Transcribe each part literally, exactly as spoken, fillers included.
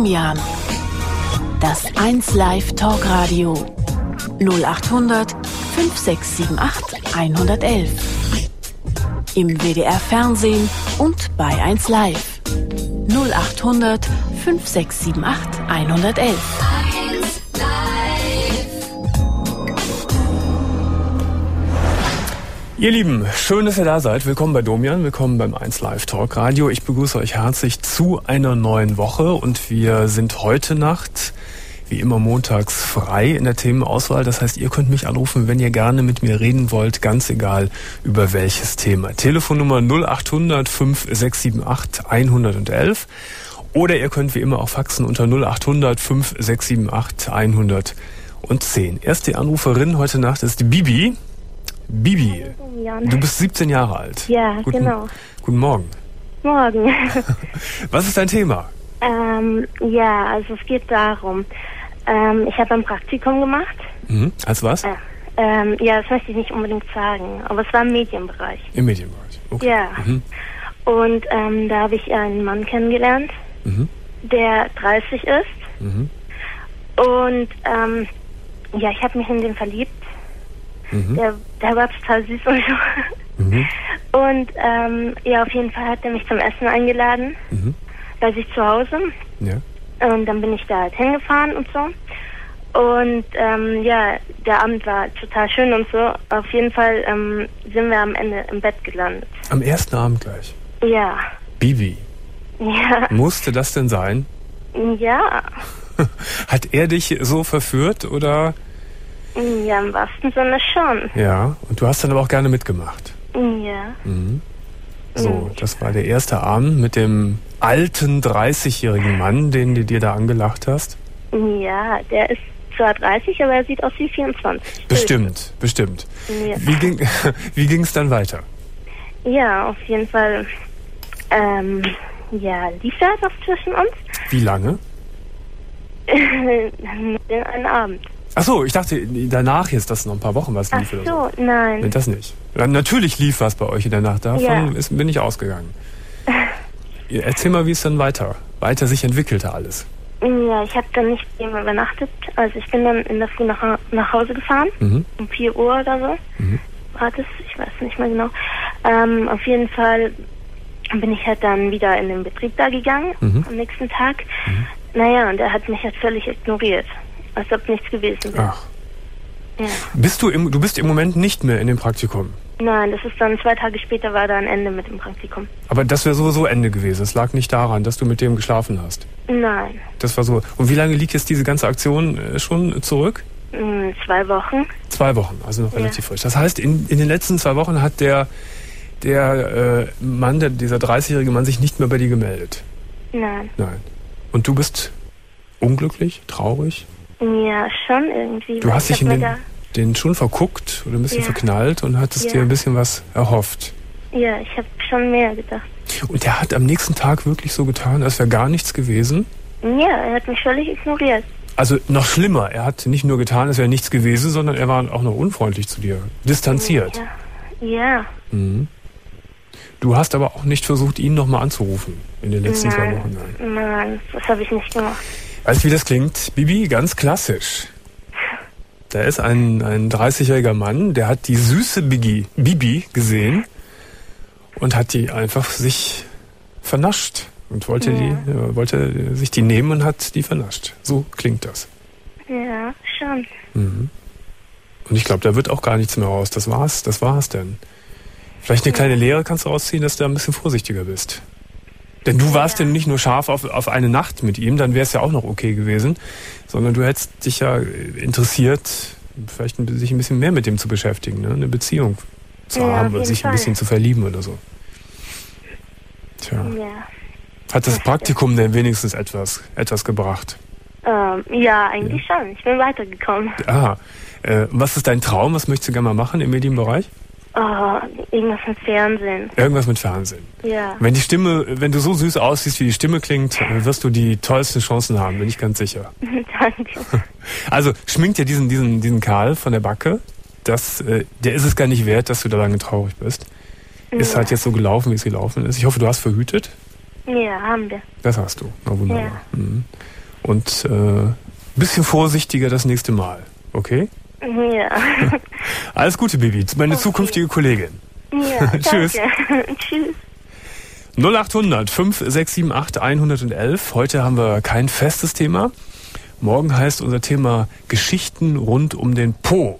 Domian. Das eins Live Talkradio. null acht hundert fünf sechs sieben acht eins eins eins. Im W D R Fernsehen und bei eins Live. null acht hundert fünf sechs sieben acht eins eins eins. Ihr Lieben, schön, dass ihr da seid. Willkommen bei Domian, willkommen beim eins Live Talk Radio. Ich begrüße euch herzlich zu einer neuen Woche und wir sind heute Nacht, wie immer montags, frei in der Themenauswahl. Das heißt, ihr könnt mich anrufen, wenn ihr gerne mit mir reden wollt, ganz egal über welches Thema. Telefonnummer null acht hundert fünf sechs sieben acht eins eins eins oder ihr könnt wie immer auch faxen unter null acht hundert fünf sechs sieben acht eins eins eins. Erste Anruferin heute Nacht ist die Bibi. Bibi, du bist siebzehn Jahre alt. Ja, guten, genau. Guten Morgen. Morgen. Was ist dein Thema? Ähm, ja, also es geht darum, ähm, ich habe ein Praktikum gemacht. Mhm. Als was? Äh, ähm, ja, das möchte ich nicht unbedingt sagen, aber es war im Medienbereich. Im Medienbereich, okay. Ja, mhm. und ähm, da habe ich einen Mann kennengelernt, mhm. der dreißig ist. Mhm. Und ähm, ja, ich habe mich in den verliebt. Mhm. Der, der war total süß und so. Mhm. Und ähm, ja, auf jeden Fall hat er mich zum Essen eingeladen, mhm. bei sich zu Hause. Ja. Und dann bin ich da halt hingefahren und so. Und ähm, ja, der Abend war total schön und so. Auf jeden Fall ähm, sind wir am Ende im Bett gelandet. Am ersten Abend gleich? Ja. Bibi. Ja. Musste das denn sein? Ja. Hat er dich so verführt oder... Ja, im wahrsten Sinne schon. Ja, und du hast dann aber auch gerne mitgemacht. Ja. Mhm. So, das war der erste Abend mit dem alten dreißigjährigen Mann, den du dir da angelacht hast. Ja, der ist zwar dreißig, aber er sieht aus wie vierundzwanzig. Bestimmt, bestimmt. Ja. Wie ging, wie ging es dann weiter? Ja, auf jeden Fall, ähm, ja, lief da etwas zwischen uns. Wie lange? Den einen Abend. Ach so, ich dachte danach jetzt, dass noch ein paar Wochen was lief. Ach so, oder so. nein. Nee, das nicht. Ja, natürlich lief was bei euch in der Nacht. Davon ja. ist, bin ich ausgegangen. Erzähl mal, wie es dann weiter, weiter sich entwickelte alles. Ja, ich habe dann nicht bei ihm übernachtet. Also ich bin dann in der Früh nach, nach Hause gefahren, mhm. um vier Uhr oder so. Mhm. War das? Ich weiß nicht mehr genau. Ähm, auf jeden Fall bin ich halt dann wieder in den Betrieb da gegangen, mhm. am nächsten Tag. Mhm. Naja, und er hat mich halt völlig ignoriert. Als ob nichts gewesen wäre. Ach. Ja. Bist du im, du bist im Moment nicht mehr in dem Praktikum? Nein, das ist dann zwei Tage später war da ein Ende mit dem Praktikum. Aber das wäre sowieso Ende gewesen. Es lag nicht daran, dass du mit dem geschlafen hast. Nein. Das war so. Und wie lange liegt jetzt diese ganze Aktion äh, schon zurück? Mm, zwei Wochen. Zwei Wochen, also noch relativ ja. frisch. Das heißt, in, in den letzten zwei Wochen hat der, der äh, Mann, der, dieser dreißigjährige Mann, sich nicht mehr bei dir gemeldet? Nein. Nein. Und du bist unglücklich, traurig? Ja, schon irgendwie. Du hast dich in den, den schon verguckt oder ein bisschen ja. verknallt und hattest ja. dir ein bisschen was erhofft. Ja, ich habe schon mehr gedacht. Und der hat am nächsten Tag wirklich so getan, als wäre gar nichts gewesen? Ja, er hat mich völlig ignoriert. Also noch schlimmer, er hat nicht nur getan, als wäre nichts gewesen, sondern er war auch noch unfreundlich zu dir, distanziert. Ja. ja. Mhm. Du hast aber auch nicht versucht, ihn nochmal anzurufen in den letzten nein. zwei Wochen? Nein, nein, das habe ich nicht gemacht. Weißt du, wie das klingt? Bibi, ganz klassisch. Da ist ein, ein dreißigjähriger Mann, der hat die süße Biggie, Bibi gesehen und hat die einfach sich vernascht und wollte, ja. die, äh, wollte sich die nehmen und hat die vernascht. So klingt das. Ja, schon. Mhm. Und ich glaube, da wird auch gar nichts mehr raus. Das war's, das war's denn. Vielleicht eine kleine Lehre kannst du rausziehen, dass du da ein bisschen vorsichtiger bist. Denn du warst ja nicht nur scharf auf, auf eine Nacht mit ihm, dann wäre es ja auch noch okay gewesen, sondern du hättest dich ja interessiert, vielleicht ein, sich ein bisschen mehr mit dem zu beschäftigen, ne? Eine Beziehung zu ja, haben oder sich Fall. ein bisschen zu verlieben oder so. Tja. Ja. Hat das Praktikum denn wenigstens etwas, etwas gebracht? Ähm, ja, eigentlich ja. schon. Ich bin weitergekommen. Ah, äh, was ist dein Traum? Was möchtest du gerne mal machen im Medienbereich? Oh, irgendwas mit Fernsehen. Irgendwas mit Fernsehen. Ja. Wenn die Stimme, wenn du so süß aussiehst, wie die Stimme klingt, wirst du die tollsten Chancen haben, bin ich ganz sicher. Danke. Also schmink dir diesen, diesen, diesen Karl von der Backe. Das, äh, der ist es gar nicht wert, dass du da lange traurig bist. Ja. Ist halt jetzt so gelaufen, wie es gelaufen ist. Ich hoffe, du hast verhütet. Ja, haben wir. Das hast du. Na, wunderbar. Ja. Mhm. Und ein äh, bisschen vorsichtiger das nächste Mal, okay? Ja. Alles Gute, Bibi, meine okay. zukünftige Kollegin. Ja, Tschüss. Tschüss. null acht hundert fünf sechs sieben acht hundertelf. Heute haben wir kein festes Thema. Morgen heißt unser Thema Geschichten rund um den Po.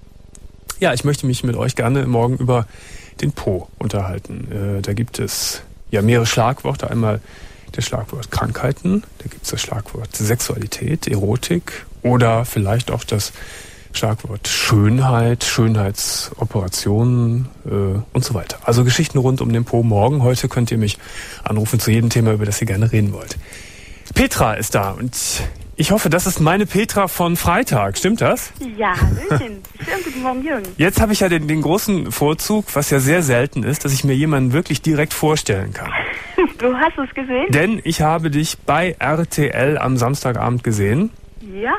Ja, ich möchte mich mit euch gerne morgen über den Po unterhalten. Äh, da gibt es ja mehrere Schlagworte. Einmal das Schlagwort Krankheiten, da gibt es das Schlagwort Sexualität, Erotik oder vielleicht auch das Schlagwort Schönheit, Schönheitsoperationen äh, und so weiter. Also Geschichten rund um den Po morgen. Heute könnt ihr mich anrufen zu jedem Thema, über das ihr gerne reden wollt. Petra ist da und ich hoffe, das ist meine Petra von Freitag. Stimmt das? Ja, Hallöchen. Schönen guten Morgen, Jürgen. Jetzt habe ich ja den, den großen Vorzug, was ja sehr selten ist, dass ich mir jemanden wirklich direkt vorstellen kann. Du hast es gesehen? Denn ich habe dich bei R T L am Samstagabend gesehen. Ja.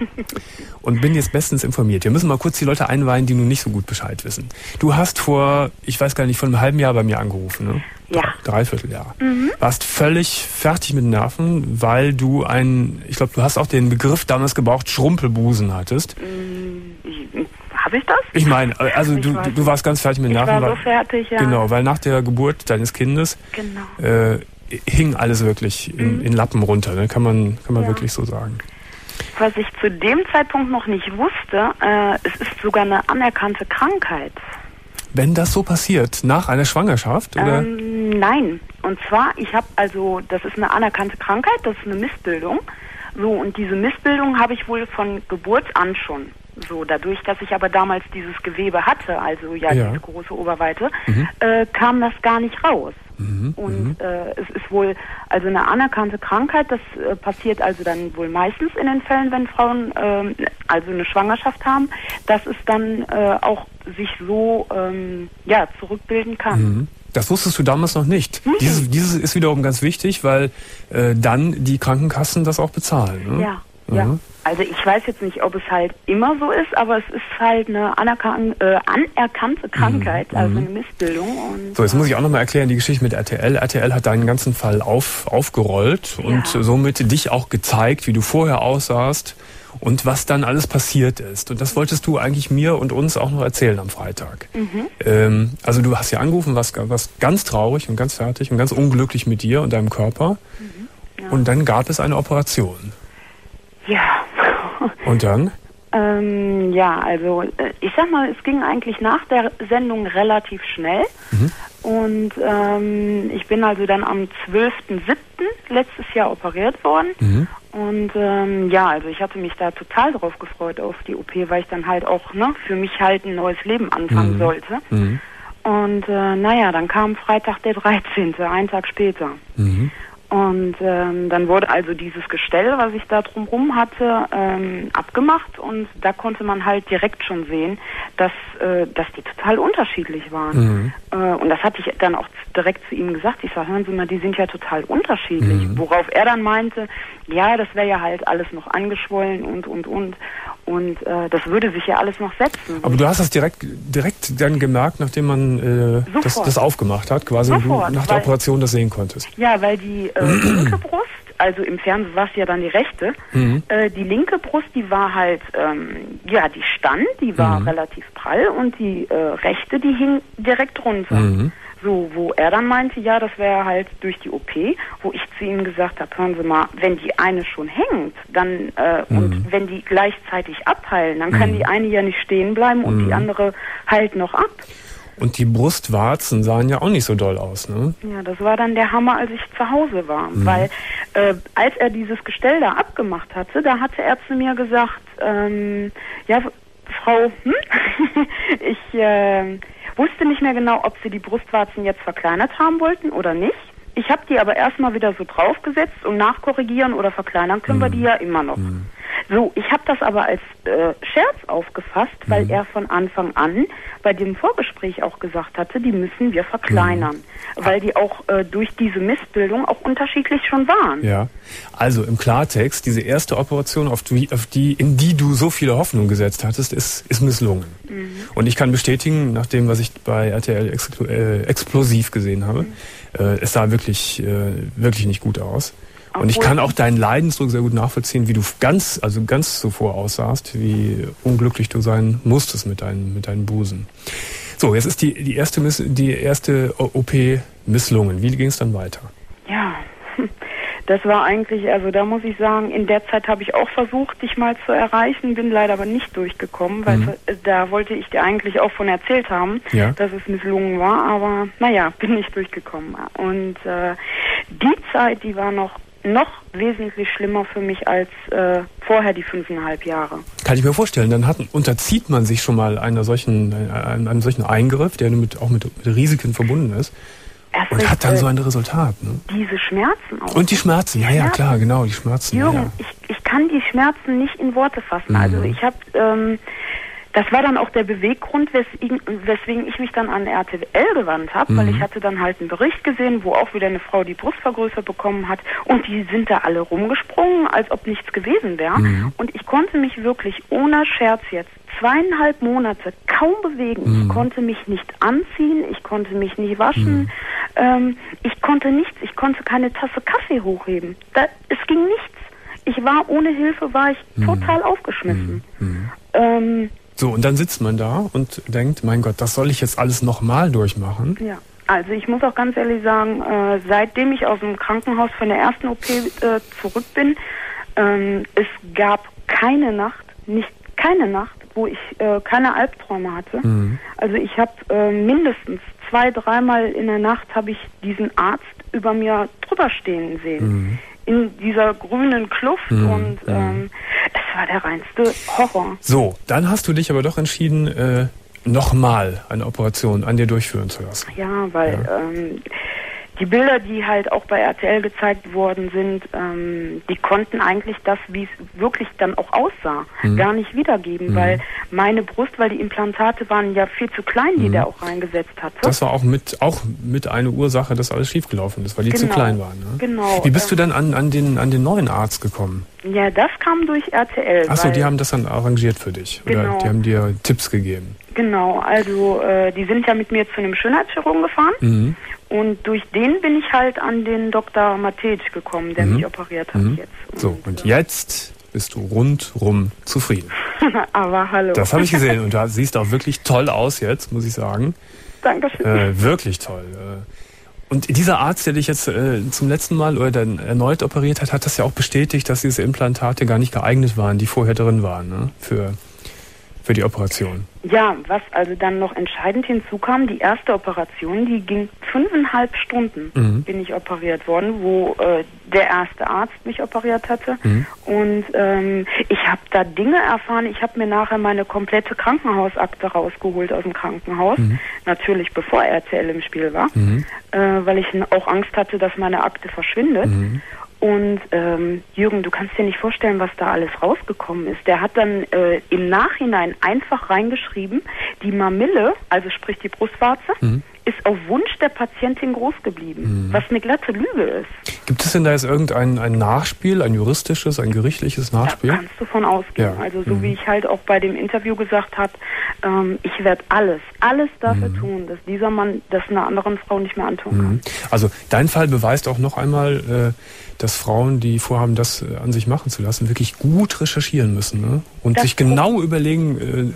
Und bin jetzt bestens informiert. Wir müssen mal kurz die Leute einweihen, die nun nicht so gut Bescheid wissen. Du hast vor, ich weiß gar nicht, vor einem halben Jahr bei mir angerufen, ne? Ja. Dreivierteljahr. Mhm. Warst völlig fertig mit Nerven, weil du einen, ich glaube, du hast auch den Begriff damals gebraucht, Schrumpelbusen hattest. Mhm. Habe ich das? Ich meine, also ich du, du warst ganz fertig mit Nerven. Ich war weil, so fertig, ja. Genau, weil nach der Geburt deines Kindes genau. äh, hing alles wirklich in, mhm. in Lappen runter, ne? Kann man, kann man ja. wirklich so sagen. Was ich zu dem Zeitpunkt noch nicht wusste, äh, es ist sogar eine anerkannte Krankheit. Wenn das so passiert, nach einer Schwangerschaft, oder? Ähm, nein. Und zwar, ich habe also, das ist eine anerkannte Krankheit, das ist eine Missbildung. So, und diese Missbildung habe ich wohl von Geburt an schon. So, dadurch, dass ich aber damals dieses Gewebe hatte, also ja, ja. diese große Oberweite, mhm. äh, kam das gar nicht raus. Mhm. Und mhm. äh, es ist wohl also eine anerkannte Krankheit, das äh, passiert also dann wohl meistens in den Fällen, wenn Frauen äh, also eine Schwangerschaft haben, dass es dann äh, auch sich so ähm, ja, zurückbilden kann. Mhm. Das wusstest du damals noch nicht. Mhm. Dieses, dieses ist wiederum ganz wichtig, weil äh, dann die Krankenkassen das auch bezahlen. Ne? Ja, mhm. ja. Also ich weiß jetzt nicht, ob es halt immer so ist, aber es ist halt eine anerkan- äh, anerkannte Krankheit, mhm. also eine Missbildung. Und so, jetzt muss ich auch nochmal erklären, die Geschichte mit R T L. R T L hat deinen ganzen Fall auf, aufgerollt ja. und somit dich auch gezeigt, wie du vorher aussahst und was dann alles passiert ist. Und das wolltest du eigentlich mir und uns auch noch erzählen am Freitag. Mhm. Ähm, also du hast ja angerufen, warst, warst ganz traurig und ganz fertig und ganz unglücklich mit dir und deinem Körper. Mhm. Ja. Und dann gab es eine Operation. Ja. Und dann? Ähm, ja, also ich sag mal, es ging eigentlich nach der Sendung relativ schnell. Mhm. Und ähm, ich bin also dann am zwölften siebten letztes Jahr operiert worden. Mhm. Und ähm, ja, also ich hatte mich da total drauf gefreut auf die O P, weil ich dann halt auch ne, für mich halt ein neues Leben anfangen mhm. sollte. Mhm. Und äh, naja, dann kam Freitag der dreizehnte, einen Tag später. Mhm. Und ähm, dann wurde also dieses Gestell, was ich da drumherum hatte, ähm, abgemacht und da konnte man halt direkt schon sehen, dass, äh, dass die total unterschiedlich waren. Mhm. Äh, und das hatte ich dann auch direkt zu ihm gesagt. Ich sage, hören Sie mal, die sind ja total unterschiedlich. Mhm. Worauf er dann meinte, ja, das wäre ja halt alles noch angeschwollen und, und, und. Und äh, das würde sich ja alles noch setzen. Aber du hast das direkt direkt dann gemerkt, nachdem man äh, das, das aufgemacht hat, quasi Sofort, und du nach der weil, Operation das sehen konntest. Ja, weil die äh, linke Brust, also im Fernsehen war es ja dann die rechte, mhm. äh, die linke Brust, die war halt, ähm, ja, die stand, die war mhm. relativ prall und die äh, rechte, die hing direkt runter. Mhm. So, wo er dann meinte, ja, das wäre halt durch die O P, wo ich zu ihm gesagt habe, hören Sie mal, wenn die eine schon hängt, dann äh, mhm. und wenn die gleichzeitig abheilen, dann kann mhm. die eine ja nicht stehen bleiben und mhm. die andere heilt noch ab. Und die Brustwarzen sahen ja auch nicht so doll aus, ne? Ja, das war dann der Hammer, als ich zu Hause war. Mhm. Weil äh, als er dieses Gestell da abgemacht hatte, da hatte er zu mir gesagt, ähm, ja, Frau, hm? ich äh, wusste nicht mehr genau, ob Sie die Brustwarzen jetzt verkleinert haben wollten oder nicht. Ich habe die aber erstmal wieder so draufgesetzt und nachkorrigieren oder verkleinern können mhm. wir die ja immer noch. Mhm. So, ich habe das aber als äh, Scherz aufgefasst, weil mhm. er von Anfang an bei dem Vorgespräch auch gesagt hatte, die müssen wir verkleinern, mhm. weil die auch äh, durch diese Missbildung auch unterschiedlich schon waren. Ja, also im Klartext, diese erste Operation, auf die, auf die, in die du so viele Hoffnung gesetzt hattest, ist, ist misslungen. Mhm. Und ich kann bestätigen, nach dem, was ich bei R T L Expl- äh, Explosiv gesehen habe, mhm. äh, es sah wirklich, äh, wirklich nicht gut aus. Und ich kann auch deinen Leidensdruck sehr gut nachvollziehen, wie du ganz, also ganz zuvor aussahst, wie unglücklich du sein musstest mit deinen, mit deinen Busen. So, jetzt ist die, die erste, die erste O P misslungen. Wie ging es dann weiter? Ja, das war eigentlich, also da muss ich sagen, in der Zeit habe ich auch versucht, dich mal zu erreichen, bin leider aber nicht durchgekommen, weil mhm. da wollte ich dir eigentlich auch von erzählt haben, ja. dass es misslungen war, aber naja, bin nicht durchgekommen. Und äh, die Zeit, die war noch noch wesentlich schlimmer für mich als äh, vorher die fünfeinhalb Jahre. Kann ich mir vorstellen. Dann hat, unterzieht man sich schon mal einer solchen, einem, einem solchen Eingriff, der mit, auch mit, mit Risiken verbunden ist. Erst und hat dann äh, so ein Resultat. Ne? Diese Schmerzen auch. Und die Schmerzen, ja, ja, klar, genau, die Schmerzen. Jürgen, ja. ich, ich kann die Schmerzen nicht in Worte fassen. Mhm. Also ich habe... Ähm, Das war dann auch der Beweggrund, weswegen, weswegen ich mich dann an R T L gewandt habe, mhm. weil ich hatte dann halt einen Bericht gesehen, wo auch wieder eine Frau die Brust vergrößert bekommen hat und die sind da alle rumgesprungen, als ob nichts gewesen wäre. Mhm. Und ich konnte mich wirklich ohne Scherz jetzt zweieinhalb Monate kaum bewegen. Mhm. Ich konnte mich nicht anziehen, ich konnte mich nicht waschen, mhm. ähm, ich konnte nichts, ich konnte keine Tasse Kaffee hochheben. Da, es ging nichts. Ich war, ohne Hilfe war ich mhm. total aufgeschmissen. Mhm. Ähm, So, und dann sitzt man da und denkt, mein Gott, das soll ich jetzt alles nochmal durchmachen? Ja, also ich muss auch ganz ehrlich sagen, äh, seitdem ich aus dem Krankenhaus von der ersten O P äh, zurück bin, ähm, es gab keine Nacht, nicht keine Nacht, wo ich äh, keine Albträume hatte. Mhm. Also ich habe äh, mindestens zwei, dreimal in der Nacht habe ich diesen Arzt über mir drüber stehen sehen. Mhm. In dieser grünen Kluft mhm. und ähm, es war der reinste Horror. So, dann hast du dich aber doch entschieden, äh, nochmal eine Operation an dir durchführen zu lassen. Ja, weil ja. Ähm, die Bilder, die halt auch bei R T L gezeigt worden sind, ähm, die konnten eigentlich das, wie es wirklich dann auch aussah, mhm. gar nicht wiedergeben, mhm. weil meine Brust, weil die Implantate waren ja viel zu klein, die mhm. der auch reingesetzt hatte. Das war auch mit auch mit eine Ursache, dass alles schiefgelaufen ist, weil die genau. zu klein waren. Ne? Genau. Wie bist du dann an, an, den, an den neuen Arzt gekommen? Ja, das kam durch R T L. Achso, die haben das dann arrangiert für dich? Oder genau. die haben dir Tipps gegeben? Genau, also äh, die sind ja mit mir zu einem Schönheitschirurgen gefahren mhm. und durch den bin ich halt an den Doktor Matej gekommen, der mhm. mich operiert hat mhm. jetzt. Und, so, und jetzt bist du rundrum zufrieden. Aber hallo. Das habe ich gesehen und du siehst auch wirklich toll aus jetzt, muss ich sagen. Dankeschön. Äh, wirklich toll. Und dieser Arzt, der dich jetzt äh, zum letzten Mal oder dann erneut operiert hat, hat das ja auch bestätigt, dass diese Implantate gar nicht geeignet waren, die vorher drin waren, ne? für, für die Operation. Ja, was also dann noch entscheidend hinzukam, die erste Operation, die ging fünfeinhalb Stunden, mhm. bin ich operiert worden, wo äh, der erste Arzt mich operiert hatte. Mhm. Und ähm, ich habe da Dinge erfahren, ich habe mir nachher meine komplette Krankenhausakte rausgeholt aus dem Krankenhaus, mhm. natürlich bevor R T L im Spiel war, mhm. äh, weil ich auch Angst hatte, dass meine Akte verschwindet. Mhm. Und ähm, Jürgen, du kannst dir nicht vorstellen, was da alles rausgekommen ist. Der hat dann äh, im Nachhinein einfach reingeschrieben, die Mamille, also sprich die Brustwarze, mhm. ist auf Wunsch der Patientin groß geblieben, mhm. was eine glatte Lüge ist. Gibt es denn da jetzt irgendein ein Nachspiel, ein juristisches, ein gerichtliches Nachspiel? Da kannst du von ausgehen. Ja. Also so mhm. wie ich halt auch bei dem Interview gesagt habe, ähm, ich werde alles, alles dafür mhm. tun, dass dieser Mann das einer anderen Frau nicht mehr antun kann. Mhm. Also dein Fall beweist auch noch einmal, äh, dass Frauen, die vorhaben, das äh, an sich machen zu lassen, wirklich gut recherchieren müssen, ne? Und das sich genau überlegen äh,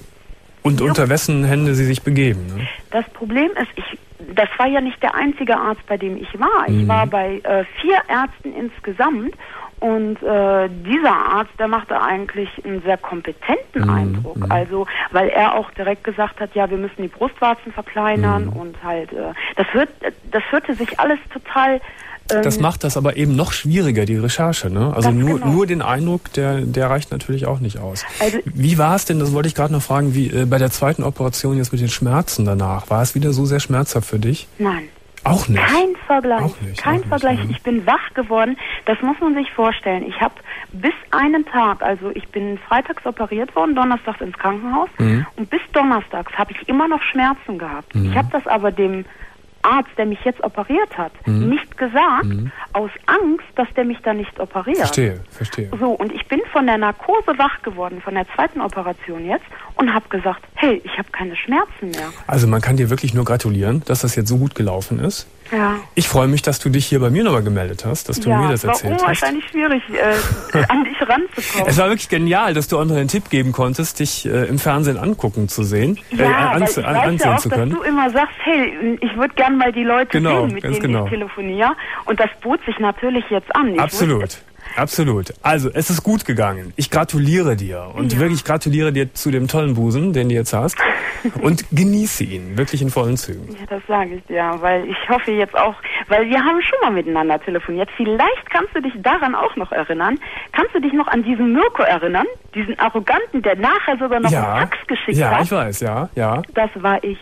und ja. unter wessen Hände sie sich begeben. Ne? Das Problem ist, ich, das war ja nicht der einzige Arzt, bei dem ich war. Ich mhm. war bei äh, vier Ärzten insgesamt und äh, dieser Arzt, der machte eigentlich einen sehr kompetenten mhm. Eindruck. Mhm. Also, weil er auch direkt gesagt hat, ja, wir müssen die Brustwarzen verkleinern mhm. und halt, äh, das, hört, das hörte sich alles total... Das macht das aber eben noch schwieriger, die Recherche, ne? Also nur, genau. nur den Eindruck, der, der reicht natürlich auch nicht aus. Also wie war es denn, das wollte ich gerade noch fragen, wie äh, bei der zweiten Operation jetzt mit den Schmerzen danach? War es wieder so sehr schmerzhaft für dich? Nein. Auch nicht? Kein Vergleich. Auch nicht, Kein auch Vergleich. nicht, ja. Ich bin wach geworden. Das muss man sich vorstellen. Ich habe bis einen Tag, also ich bin freitags operiert worden, donnerstags ins Krankenhaus. Mhm. Und bis donnerstags habe ich immer noch Schmerzen gehabt. Mhm. Ich habe das aber dem Arzt, der mich jetzt operiert hat, mhm. nicht gesagt, mhm. aus Angst, dass der mich dann nicht operiert. Verstehe, verstehe. So, und ich bin von der Narkose wach geworden, von der zweiten Operation jetzt, und habe gesagt, hey, ich habe keine Schmerzen mehr. Also man kann dir wirklich nur gratulieren, dass das jetzt so gut gelaufen ist. Ja. Ich freue mich, dass du dich hier bei mir nochmal gemeldet hast, dass du ja, mir das erzählt hast. Ja, es war unwahrscheinlich schwierig, äh, an dich ranzukommen. Es war wirklich genial, dass du auch noch einen Tipp geben konntest, dich äh, im Fernsehen angucken zu sehen, ja, äh, an, weil ich an, weiß ansehen ja auch, zu können. Dass du immer sagst, hey, ich würde gern mal die Leute genau, sehen, mit denen genau. ich telefoniere. Und das bot sich natürlich jetzt an. Ich Absolut. wusste, Absolut. Also, es ist gut gegangen. Ich gratuliere dir. Und ja. wirklich gratuliere dir zu dem tollen Busen, den du jetzt hast. Und genieße ihn. Wirklich in vollen Zügen. Ja, das sage ich dir. Weil ich hoffe jetzt auch, weil wir haben schon mal miteinander telefoniert. Vielleicht kannst du dich daran auch noch erinnern. Kannst du dich noch an diesen Mirko erinnern? Diesen Arroganten, der nachher sogar noch ja. einen Fax geschickt ja, hat? Ja, ich weiß, ja, ja. Das war ich.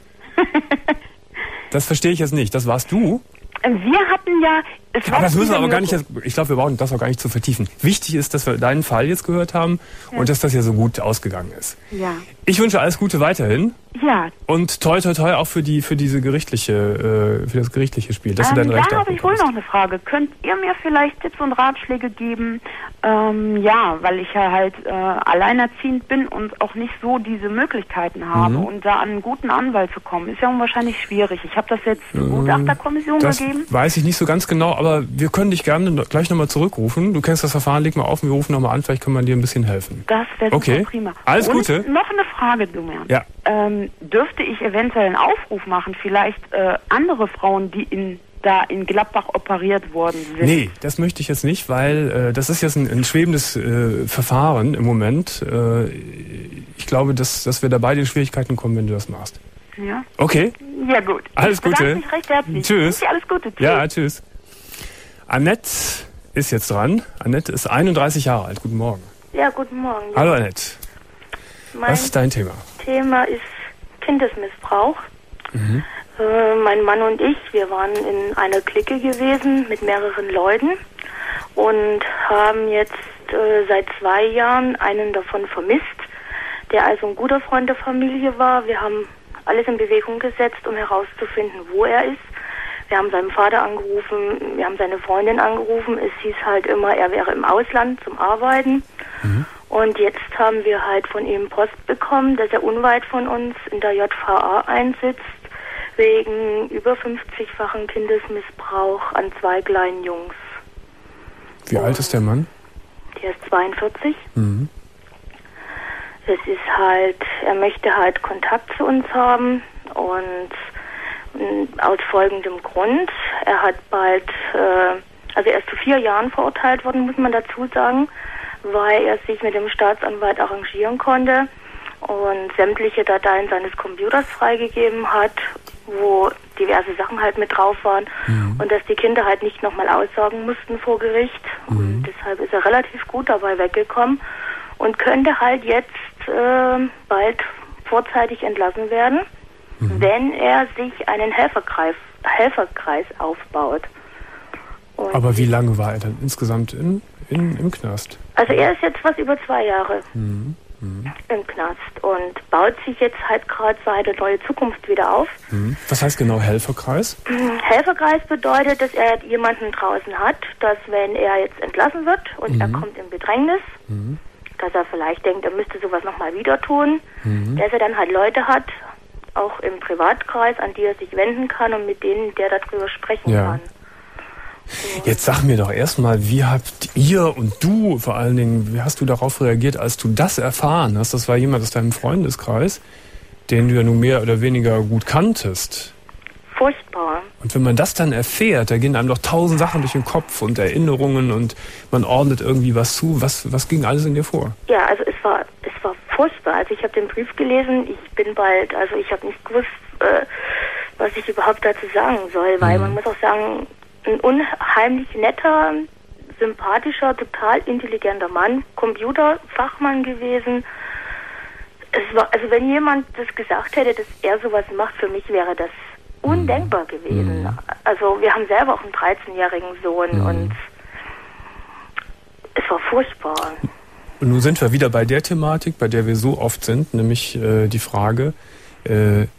Das verstehe ich jetzt nicht. Das warst du? Wir hatten ja... Es aber das müssen wir aber gar nicht, ich glaube, wir brauchen das auch gar nicht zu vertiefen. Wichtig ist, dass wir deinen Fall jetzt gehört haben ja. und dass das ja so gut ausgegangen ist. Ja. Ich wünsche alles Gute weiterhin. Ja. Und toi toi toi auch für die für diese gerichtliche äh, für das gerichtliche Spiel. Dass ähm, du dein Recht da habe ich wohl noch eine Frage. Könnt ihr mir vielleicht Tipps und Ratschläge geben? Ähm, ja, weil ich ja halt äh, alleinerziehend bin und auch nicht so diese Möglichkeiten habe mhm. und da an einen guten Anwalt zu kommen, ist ja unwahrscheinlich schwierig. Ich habe das jetzt zur mhm. Gutachterkommission das gegeben. Weiß ich nicht so ganz genau, aber wir können dich gerne gleich nochmal zurückrufen. Du kennst das Verfahren, leg mal auf, wir rufen nochmal an, vielleicht können wir dir ein bisschen helfen. Das wäre okay. prima. Alles und Gute. Noch eine Frage, Domian. Ja. Ähm, dürfte ich eventuell einen Aufruf machen, vielleicht äh, andere Frauen, die in da in Gladbach operiert worden sind? Nee, das möchte ich jetzt nicht, weil äh, das ist jetzt ein, ein schwebendes äh, Verfahren im Moment. Äh, ich glaube, dass, dass wir dabei in Schwierigkeiten kommen, wenn du das machst. Ja. Okay. Ja, gut. Alles ich Gute. Mich recht herzlich. Tschüss. Alles Gute. Tschüss. Ja, tschüss. Annette ist jetzt dran. Annette ist einunddreißig Jahre alt. Guten Morgen. Ja, guten Morgen. Hallo Annette. Mein Was ist dein Thema? Thema ist Kindesmissbrauch. Mhm. Äh, mein Mann und ich, wir waren in einer Clique gewesen mit mehreren Leuten und haben jetzt äh, seit zwei Jahren einen davon vermisst, der also ein guter Freund der Familie war. Wir haben alles in Bewegung gesetzt, um herauszufinden, wo er ist. Wir haben seinen Vater angerufen, wir haben seine Freundin angerufen. Es hieß halt immer, er wäre im Ausland zum Arbeiten. Mhm. Und jetzt haben wir halt von ihm Post bekommen, dass er unweit von uns in der J V A einsitzt, wegen über fünfzigfachen Kindesmissbrauch an zwei kleinen Jungs. Wie Und alt ist der Mann? Der ist zweiundvierzig. Mhm. Es ist halt, er möchte halt Kontakt zu uns haben und aus folgendem Grund. Er hat bald, äh, also er ist zu vier Jahren verurteilt worden, muss man dazu sagen, weil er sich mit dem Staatsanwalt arrangieren konnte und sämtliche Dateien seines Computers freigegeben hat, wo diverse Sachen halt mit drauf waren mhm. und dass die Kinder halt nicht nochmal aussagen mussten vor Gericht. Mhm. Und deshalb ist er relativ gut dabei weggekommen und könnte halt jetzt äh, bald vorzeitig entlassen werden, mhm. wenn er sich einen Helferkreis, Helferkreis aufbaut. Und aber wie lange war er dann insgesamt in, in, im Knast? Also er ist jetzt was über zwei Jahre mhm. Mhm. im Knast und baut sich jetzt halt gerade seine neue Zukunft wieder auf. Mhm. Was heißt genau Helferkreis? Helferkreis bedeutet, dass er jemanden draußen hat, dass wenn er jetzt entlassen wird und mhm. er kommt in Bedrängnis, mhm. dass er vielleicht denkt, er müsste sowas nochmal wieder tun, mhm. dass er dann halt Leute hat, auch im Privatkreis, an die er sich wenden kann und mit denen der darüber sprechen ja. kann. Jetzt sag mir doch erstmal, wie habt ihr und du vor allen Dingen, wie hast du darauf reagiert, als du das erfahren hast? Das war jemand aus deinem Freundeskreis, den du ja nun mehr oder weniger gut kanntest. Furchtbar. Und wenn man das dann erfährt, da gehen einem doch tausend Sachen durch den Kopf und Erinnerungen und man ordnet irgendwie was zu. Was, was ging alles in dir vor? Ja, also es war, es war furchtbar. Also ich habe den Brief gelesen, ich bin bald, also ich habe nicht gewusst, äh, was ich überhaupt dazu sagen soll, weil mhm. man muss auch sagen, ein unheimlich netter, sympathischer, total intelligenter Mann, Computerfachmann gewesen. Es war, also wenn jemand das gesagt hätte, dass er sowas macht, für mich wäre das mhm. undenkbar mhm. gewesen. Mhm. Also wir haben selber auch einen dreizehnjährigen Sohn mhm. und es war furchtbar. Und nun sind wir wieder bei der Thematik, bei der wir so oft sind, nämlich äh, die Frage, äh,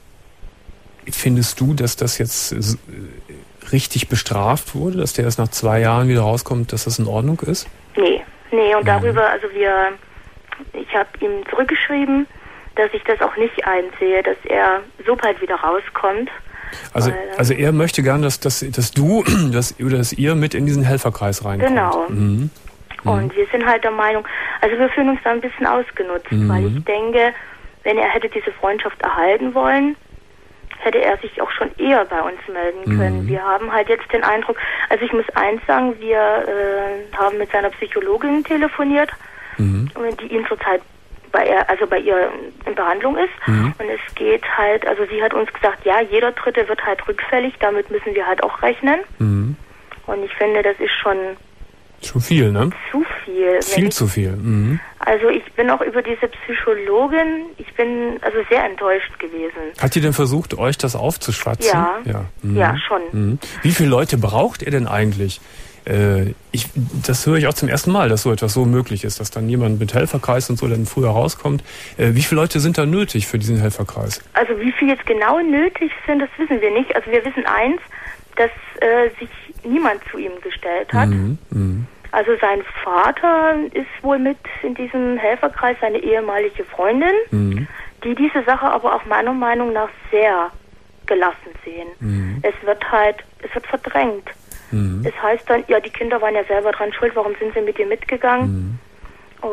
findest du, dass das jetzt äh, richtig bestraft wurde, dass der erst nach zwei Jahren wieder rauskommt, dass das in Ordnung ist? Nee, nee, und darüber, also wir, ich habe ihm zurückgeschrieben, dass ich das auch nicht einsehe, dass er so bald wieder rauskommt. Also, weil, also er möchte gern, dass, dass, dass du dass, oder dass ihr mit in diesen Helferkreis reinkommt. Genau. Mhm. Und wir sind halt der Meinung, also wir fühlen uns da ein bisschen ausgenutzt, mhm. weil ich denke, wenn er hätte diese Freundschaft erhalten wollen, hätte er sich auch schon eher bei uns melden können. Mhm. Wir haben halt jetzt den Eindruck, also ich muss eins sagen, wir äh, haben mit seiner Psychologin telefoniert, mhm. die ihn zurzeit bei ihr, also bei ihr in Behandlung ist. Mhm. Und es geht halt, also sie hat uns gesagt, ja, jeder Dritte wird halt rückfällig, damit müssen wir halt auch rechnen. Mhm. Und ich finde, das ist schon Schon viel, ne? Zu viel. Viel ich, zu viel. Mhm. Also ich bin auch über diese Psychologin, ich bin also sehr enttäuscht gewesen. Hat die denn versucht, euch das aufzuschwatzen? Ja, ja, mhm. ja schon. Mhm. Wie viele Leute braucht ihr denn eigentlich? Äh, ich, das höre ich auch zum ersten Mal, dass so etwas so möglich ist, dass dann jemand mit Helferkreis und so dann früher rauskommt. Äh, wie viele Leute sind da nötig für diesen Helferkreis? Also wie viele jetzt genau nötig sind, das wissen wir nicht. Also wir wissen eins, dass äh, sich niemand zu ihm gestellt hat. Mhm, mh. Also sein Vater ist wohl mit in diesem Helferkreis, seine ehemalige Freundin, mhm. die diese Sache aber auch meiner Meinung nach sehr gelassen sehen. Mhm. Es wird halt, es wird verdrängt. Mhm. Es heißt dann, ja, die Kinder waren ja selber dran schuld, warum sind sie mit dir mitgegangen? Mhm.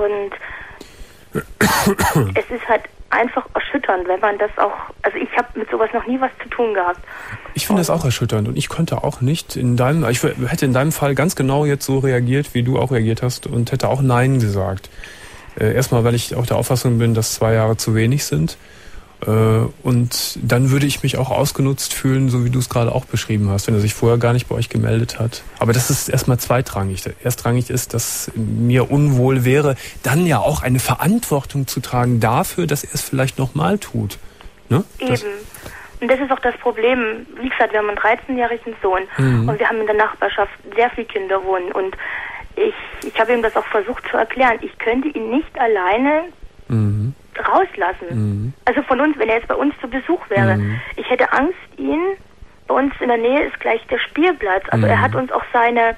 Und es ist halt einfach erschütternd, wenn man das auch, also ich habe mit sowas noch nie was zu tun gehabt. Ich finde das auch erschütternd und ich konnte auch nicht in deinem, ich hätte in deinem Fall ganz genau jetzt so reagiert, wie du auch reagiert hast und hätte auch Nein gesagt. Äh, erstmal, weil ich auch der Auffassung bin, dass zwei Jahre zu wenig sind. Äh, und dann würde ich mich auch ausgenutzt fühlen, so wie du es gerade auch beschrieben hast, wenn er sich vorher gar nicht bei euch gemeldet hat. Aber das ist erstmal zweitrangig. Erstrangig ist, dass mir unwohl wäre, dann ja auch eine Verantwortung zu tragen dafür, dass er es vielleicht nochmal tut. Ne? Eben. Das und das ist auch das Problem. Wie gesagt, wir haben einen dreizehnjährigen Sohn mhm. und wir haben in der Nachbarschaft sehr viele Kinder wohnen. Und ich, ich habe ihm das auch versucht zu erklären. Ich könnte ihn nicht alleine mhm. rauslassen. Mhm. Also von uns, wenn er jetzt bei uns zu Besuch wäre. Mhm. Ich hätte Angst, ihn, bei uns in der Nähe ist gleich der Spielplatz. Also mhm. er hat uns auch seine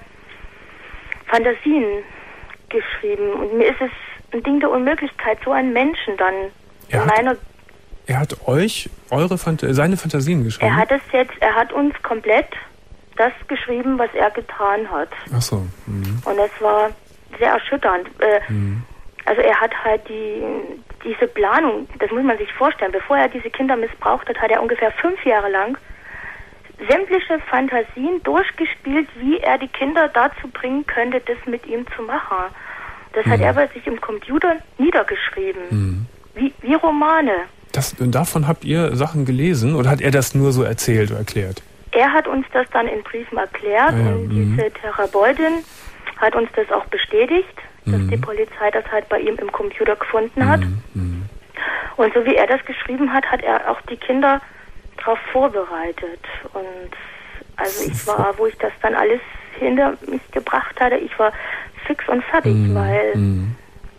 Fantasien geschrieben. Und mir ist es ein Ding der Unmöglichkeit, so einen Menschen dann er in meiner... Er hat euch eure Phant- seine Fantasien geschrieben? Er hat es jetzt, er hat uns komplett das geschrieben, was er getan hat. Ach so. Mhm. Und es war sehr erschütternd. Äh, mhm. Also er hat halt die diese Planung, das muss man sich vorstellen, bevor er diese Kinder missbraucht hat, hat er ungefähr fünf Jahre lang sämtliche Fantasien durchgespielt, wie er die Kinder dazu bringen könnte, das mit ihm zu machen. Das mhm. hat er bei sich im Computer niedergeschrieben. Mhm. Wie, wie Romane. Das, und davon habt ihr Sachen gelesen oder hat er das nur so erzählt oder erklärt? Er hat uns das dann in Briefen erklärt ah, ja. und mhm. diese Therapeutin hat uns das auch bestätigt, dass mhm. die Polizei das halt bei ihm im Computer gefunden hat. Mhm. Und so wie er das geschrieben hat, hat er auch die Kinder darauf vorbereitet. Und also ich war, wo ich das dann alles hinter mich gebracht hatte, ich war fix und fertig, mhm. weil... Mhm.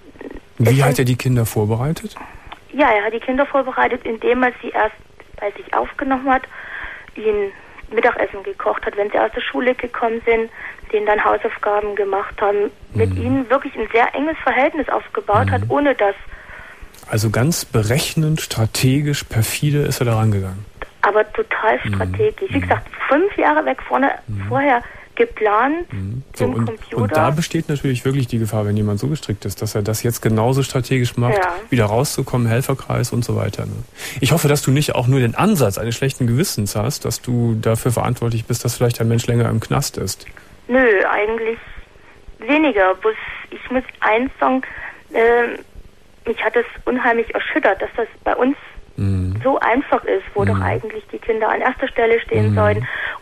Wie hat er die Kinder vorbereitet? Ja, er hat die Kinder vorbereitet, indem er sie erst bei sich aufgenommen hat, ihnen Mittagessen gekocht hat, wenn sie aus der Schule gekommen sind, denen dann Hausaufgaben gemacht haben, mhm. mit ihnen wirklich ein sehr enges Verhältnis aufgebaut mhm. hat, ohne dass... Also ganz berechnend, strategisch, perfide ist er da rangegangen. Aber total strategisch. Mhm. Wie gesagt, fünf Jahre weg vorne, mhm. vorher geplant mhm. so, im und, Computer. Und da besteht natürlich wirklich die Gefahr, wenn jemand so gestrickt ist, dass er das jetzt genauso strategisch macht, ja. wieder rauszukommen, Helferkreis und so weiter. Ne? Ich hoffe, dass du nicht auch nur den Ansatz eines schlechten Gewissens hast, dass du dafür verantwortlich bist, dass vielleicht ein Mensch länger im Knast ist. Nö, eigentlich weniger. Bloß ich muss eins sagen, äh, mich hat es unheimlich erschüttert, dass das bei uns mm. so einfach ist, wo mm. doch eigentlich die Kinder an erster Stelle stehen mm. sollten. Und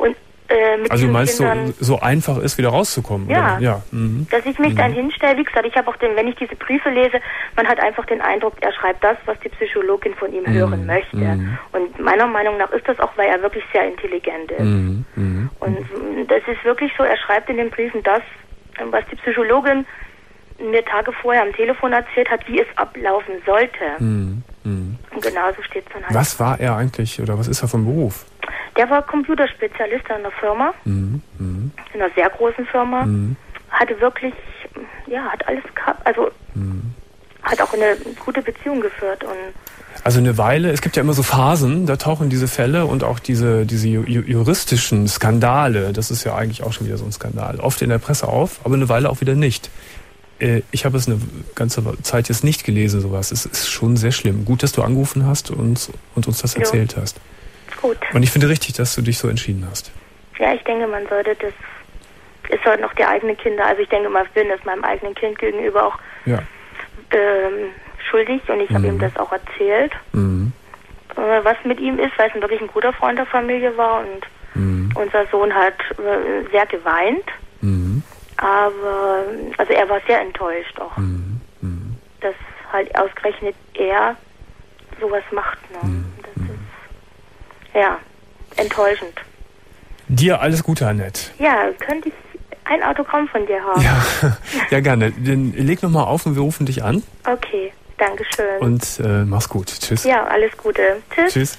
äh, mit also du meinst, so, Kindern, so einfach ist, wieder rauszukommen? Ja, oder? ja. Mhm. Dass ich mich mhm. dann hinstelle, wie gesagt, ich habe auch den, wenn ich diese Briefe lese, man hat einfach den Eindruck, er schreibt das, was die Psychologin von ihm mhm. hören möchte. Mhm. Und meiner Meinung nach ist das auch, weil er wirklich sehr intelligent ist. Mhm. Mhm. Und das ist wirklich so, er schreibt in den Briefen das, was die Psychologin mir Tage vorher am Telefon erzählt hat, wie es ablaufen sollte. Mhm. Mhm. Und genauso steht es dann halt. Was war er eigentlich, oder was ist er vom Beruf? Der war Computerspezialist in einer Firma, mhm. Mhm. in einer sehr großen Firma. Mhm. Hatte wirklich, ja, hat alles gehabt, also mhm. hat auch eine gute Beziehung geführt. Und also eine Weile, es gibt ja immer so Phasen, da tauchen diese Fälle und auch diese, diese juristischen Skandale, das ist ja eigentlich auch schon wieder so ein Skandal, oft in der Presse auf, aber eine Weile auch wieder nicht. Ich habe es eine ganze Zeit jetzt nicht gelesen, sowas. Es ist schon sehr schlimm. Gut, dass du angerufen hast und, und uns das erzählt jo. hast. Gut. Und ich finde richtig, dass du dich so entschieden hast. Ja, ich denke, man sollte das, es sollten auch die eigenen Kinder, also ich denke mal, ich bin das meinem eigenen Kind gegenüber auch ja. ähm, schuldig und ich mhm. habe ihm das auch erzählt, mhm. äh, was mit ihm ist, weil es wirklich ein guter Freund der Familie war und mhm. unser Sohn hat äh, sehr geweint. Mhm. Aber, also er war sehr enttäuscht auch, mhm. Mhm. dass halt ausgerechnet er sowas macht. Ne? Mhm. Das ist, ja, enttäuschend. Dir alles Gute, Annette. Ja, könnte ich ein Autogramm von dir haben? Ja, ja gerne. Dann leg nochmal auf und wir rufen dich an. Okay, danke schön. Und äh, mach's gut. Tschüss. Ja, alles Gute. Tschüss. Tschüss.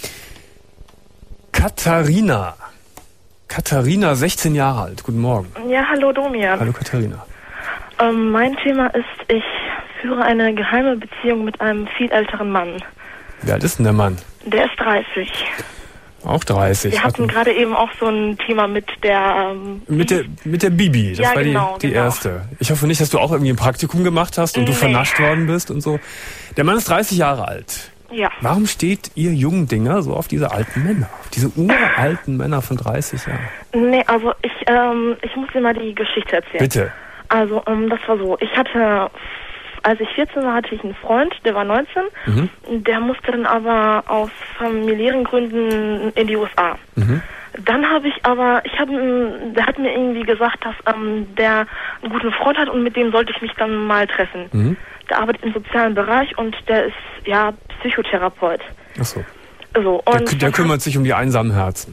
Katharina. Katharina, sechzehn Jahre alt. Guten Morgen. Ja, hallo Domian. Hallo Katharina. Ähm, mein Thema ist, ich führe eine geheime Beziehung mit einem viel älteren Mann. Wie alt ist denn der Mann? Der ist dreißig. Auch dreißig. Wir hatten gerade eben auch so ein Thema mit der... Ähm, mit der mit der Bibi, das ja, war genau, die, die genau. erste. Ich hoffe nicht, dass du auch irgendwie ein Praktikum gemacht hast und nee. du vernascht worden bist und so. Der Mann ist dreißig Jahre alt. Ja. Warum steht ihr jungen Dinger so auf diese alten Männer? Auf diese uralten Männer von dreißig Jahren? Nee, also ich, ähm, ich muss dir mal die Geschichte erzählen. Bitte. Also, ähm, das war so, ich hatte, als ich vierzehn war, hatte ich einen Freund, der war neunzehn. Mhm. Der musste dann aber aus familiären Gründen in die U S A. Mhm. Dann habe ich aber, ich habe, der hat mir irgendwie gesagt, dass ähm, der einen guten Freund hat und mit dem sollte ich mich dann mal treffen. Mhm. Der arbeitet im sozialen Bereich und der ist, ja, Psychotherapeut. Ach so. So, und der, der kümmert sich um die einsamen Herzen.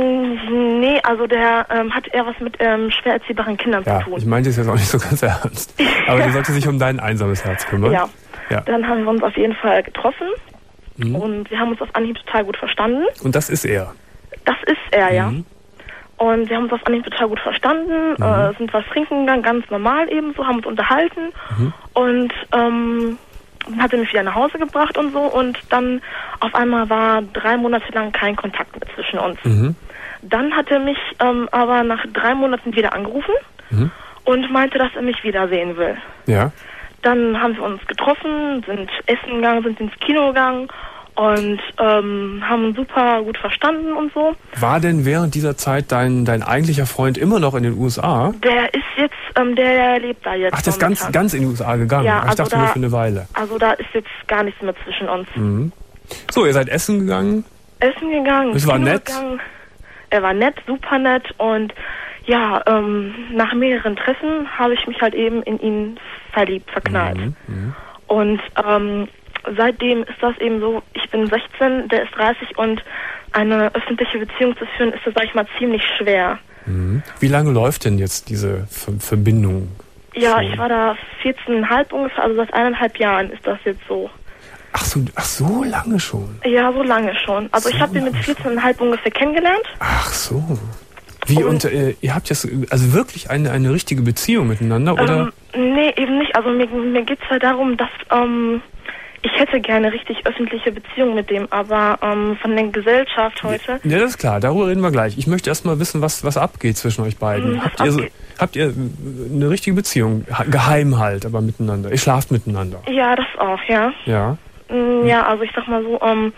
Nee, also der ähm, hat eher was mit ähm, schwer erziehbaren Kindern ja, zu tun. Ich meinte es jetzt auch nicht so ganz ernst. Aber der sollte sich um dein einsames Herz kümmern. Ja. ja. Dann haben wir uns auf jeden Fall getroffen mhm. und wir haben uns auf Anhieb total gut verstanden. Und das ist er? Das ist er, ja. Mhm. Und wir haben uns auf Anhieb total gut verstanden, mhm. äh, sind was trinken gegangen, ganz normal ebenso, haben uns unterhalten mhm. und ähm, dann hat er mich wieder nach Hause gebracht und so und dann auf einmal war drei Monate lang kein Kontakt mehr zwischen uns. Mhm. Dann hat er mich ähm, aber nach drei Monaten wieder angerufen mhm. und meinte, dass er mich wiedersehen will. Ja. Dann haben wir uns getroffen, sind essen gegangen, sind ins Kino gegangen und ähm, haben super gut verstanden und so. War denn während dieser Zeit dein, dein eigentlicher Freund immer noch in den U S A? Der ist jetzt, ähm, der lebt da jetzt. Ach, der ist ganz, ganz in die U S A gegangen? Ja, ich also dachte da, nur für eine Weile. Also da ist jetzt gar nichts mehr zwischen uns. Mhm. So, ihr seid essen gegangen? Essen gegangen. Es war nett? Gegangen. Er war nett, super nett und ja, ähm, nach mehreren Treffen habe ich mich halt eben in ihn verliebt, verknallt. Mhm. Mhm. Und ähm, seitdem ist das eben so, ich bin sechzehn, der ist dreißig und eine öffentliche Beziehung zu führen ist, sag ich mal, ziemlich schwer. Mhm. Wie lange läuft denn jetzt diese Ver- Verbindung? Ja, schon? Ich war da vierzehn Komma fünf ungefähr, also seit eineinhalb Jahren ist das jetzt so. Ach so, ach so lange schon? Ja, so lange schon. Also so ich habe ihn mit vierzehn Komma fünf ungefähr kennengelernt. Ach so. Wie, und, und äh, ihr habt jetzt also wirklich eine, eine richtige Beziehung miteinander, oder? Ähm, nee, eben nicht. Also mir, mir geht es halt darum, dass ähm, ich hätte gerne richtig öffentliche Beziehungen mit dem, aber ähm, von der Gesellschaft heute... Ja, das ist klar, darüber reden wir gleich. Ich möchte erst mal wissen, was, was abgeht zwischen euch beiden. Was habt, ihr so, habt ihr eine richtige Beziehung? Geheim halt, aber miteinander. Ihr schlaft miteinander. Ja, das auch, ja. Ja. Ja, also ich sag mal so, ähm,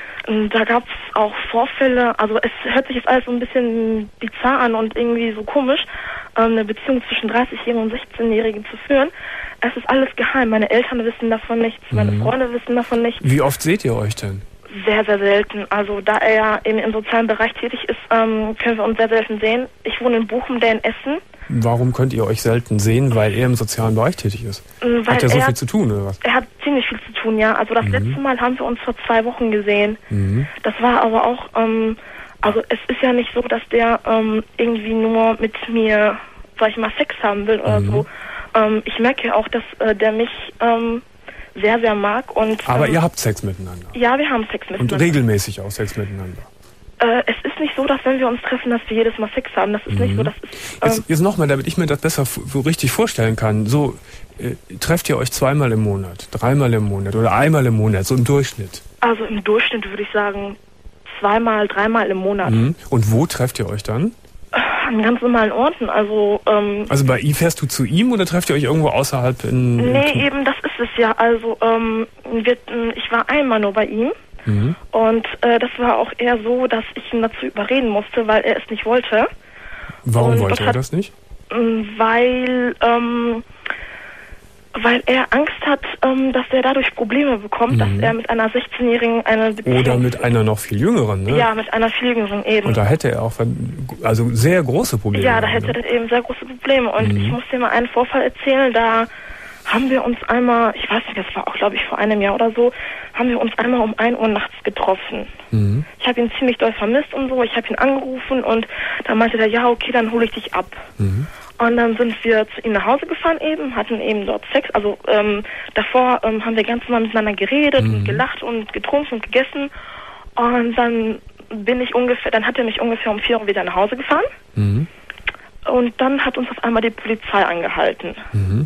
da gab es auch Vorfälle, also es hört sich jetzt alles so ein bisschen bizarr an und irgendwie so komisch, ähm, eine Beziehung zwischen dreißigjährigen und sechzehnjährigen zu führen. Es ist alles geheim. Meine Eltern wissen davon nichts, meine mhm. Freunde wissen davon nichts. Wie oft seht ihr euch denn? Sehr, sehr selten. Also da er ja eben im sozialen Bereich tätig ist, ähm, können wir uns sehr selten sehen. Ich wohne in Bochum, der in Essen. Warum könnt ihr euch selten sehen? Weil er im sozialen Bereich tätig ist. Weil hat er so er, viel zu tun, oder was? Er hat ziemlich viel zu tun, ja. Also das mhm. letzte Mal haben wir uns vor zwei Wochen gesehen. Mhm. Das war aber auch, ähm, also es ist ja nicht so, dass der ähm, irgendwie nur mit mir, sag ich mal, Sex haben will oder mhm. so. Ähm, ich merke ja auch, dass äh, der mich ähm, sehr, sehr mag. Und, aber ähm, ihr habt Sex miteinander? Ja, wir haben Sex miteinander. Und regelmäßig auch Sex miteinander? Äh, es ist nicht so, dass wenn wir uns treffen, dass wir jedes Mal Sex haben. Das ist mhm. nicht so. Das ist, ähm, jetzt jetzt nochmal, damit ich mir das besser f- so richtig vorstellen kann. So, äh, trefft ihr euch zweimal im Monat, dreimal im Monat oder einmal im Monat, so im Durchschnitt? Also im Durchschnitt würde ich sagen zweimal, dreimal im Monat. Mhm. Und wo trefft ihr euch dann? An ganz normalen Orten. Also, ähm, also bei ihm fährst du zu ihm oder trefft ihr euch irgendwo außerhalb in... Nee, in eben, das ist es ja. Also ähm, wir, ich war einmal nur bei ihm. Mhm. Und äh, das war auch eher so, dass ich ihn dazu überreden musste, weil er es nicht wollte. Warum und wollte er hat, das nicht? Weil, ähm, weil er Angst hat, ähm, dass er dadurch Probleme bekommt, mhm. dass er mit einer sechzehnjährigen eine Beziehung... Oder mit einer noch viel jüngeren, ne? Ja, mit einer viel jüngeren eben. Und da hätte er auch also sehr große Probleme. Ja, da hätte er eben sehr große Probleme. Und mhm. ich muss dir mal einen Vorfall erzählen, da haben wir uns einmal, ich weiß nicht, das war auch, glaube ich, vor einem Jahr oder so, haben wir uns einmal um ein Uhr nachts getroffen. Mhm. Ich habe ihn ziemlich doll vermisst und so. Ich habe ihn angerufen und dann meinte er, ja, okay, dann hole ich dich ab. Mhm. Und dann sind wir zu ihm nach Hause gefahren eben, hatten eben dort Sex. Also ähm, davor ähm, haben wir ganz normal miteinander geredet mhm. und gelacht und getrunken und gegessen. Und dann bin ich ungefähr, dann hat er mich ungefähr um vier Uhr wieder nach Hause gefahren. Mhm. Und dann hat uns auf einmal die Polizei angehalten. Mhm.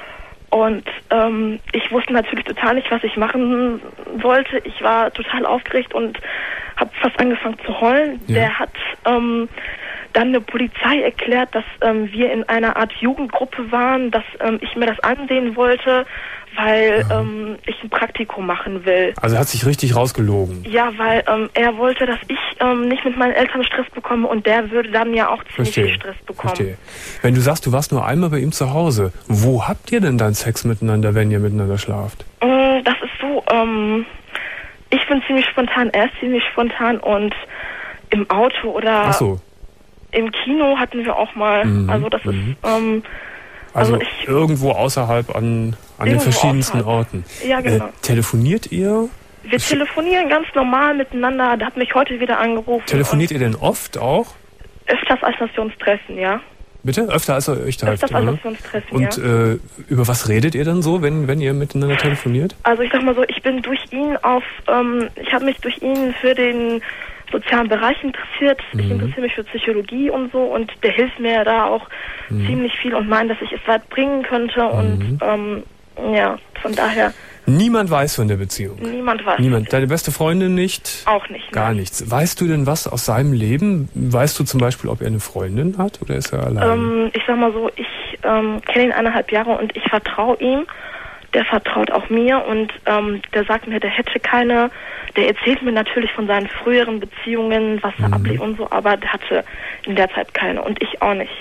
Und ähm, ich wusste natürlich total nicht, was ich machen sollte. Ich war total aufgeregt und habe fast angefangen zu heulen. Ja. Der hat ähm, dann der Polizei erklärt, dass ähm, wir in einer Art Jugendgruppe waren, dass ähm, ich mir das ansehen wollte, weil ja. ähm, ich ein Praktikum machen will. Also er hat sich richtig rausgelogen. Ja, weil ähm, er wollte, dass ich ähm, nicht mit meinen Eltern Stress bekomme und der würde dann ja auch ziemlich Verstehe. viel Stress bekommen. Verstehe. Wenn du sagst, du warst nur einmal bei ihm zu Hause, wo habt ihr denn dann Sex miteinander, wenn ihr miteinander schlaft? Mm, das ist so, ähm, ich bin ziemlich spontan, er ist ziemlich spontan und im Auto oder Ach so. im Kino hatten wir auch mal, mhm. also das mhm. ist... Ähm, Also, also ich, irgendwo außerhalb an, an den verschiedensten außerhalb. Orten. Ja, genau. Äh, telefoniert ihr? Wir ich telefonieren ganz normal miteinander. Der hat mich heute wieder angerufen. Telefoniert ihr denn oft auch? Öfters als dass wir uns treffen, ja. Bitte? Öfter als ihr euch trefft? Öfters als dass wir uns treffen, Und ja. äh, über was redet ihr dann so, wenn, wenn ihr miteinander telefoniert? Also ich sag mal so, ich bin durch ihn auf, ähm, ich habe mich durch ihn für den sozialen Bereich interessiert. Mhm. Ich interessiere mich für Psychologie und so und der hilft mir da auch mhm. ziemlich viel und meint, dass ich es weit bringen könnte mhm. und ähm, ja, von daher... Niemand weiß von der Beziehung? Niemand weiß. Niemand. Deine beste Freundin nicht? Auch nicht. Gar nein. nichts. Weißt du denn was aus seinem Leben? Weißt du zum Beispiel, ob er eine Freundin hat oder ist er allein? Ähm, ich sag mal so, ich ähm, kenne ihn eineinhalb Jahre und ich vertraue ihm. Der vertraut auch mir und ähm, der sagt mir, der hätte keine, der erzählt mir natürlich von seinen früheren Beziehungen, was er mhm. ablegt und so, aber der hatte in der Zeit keine und ich auch nicht.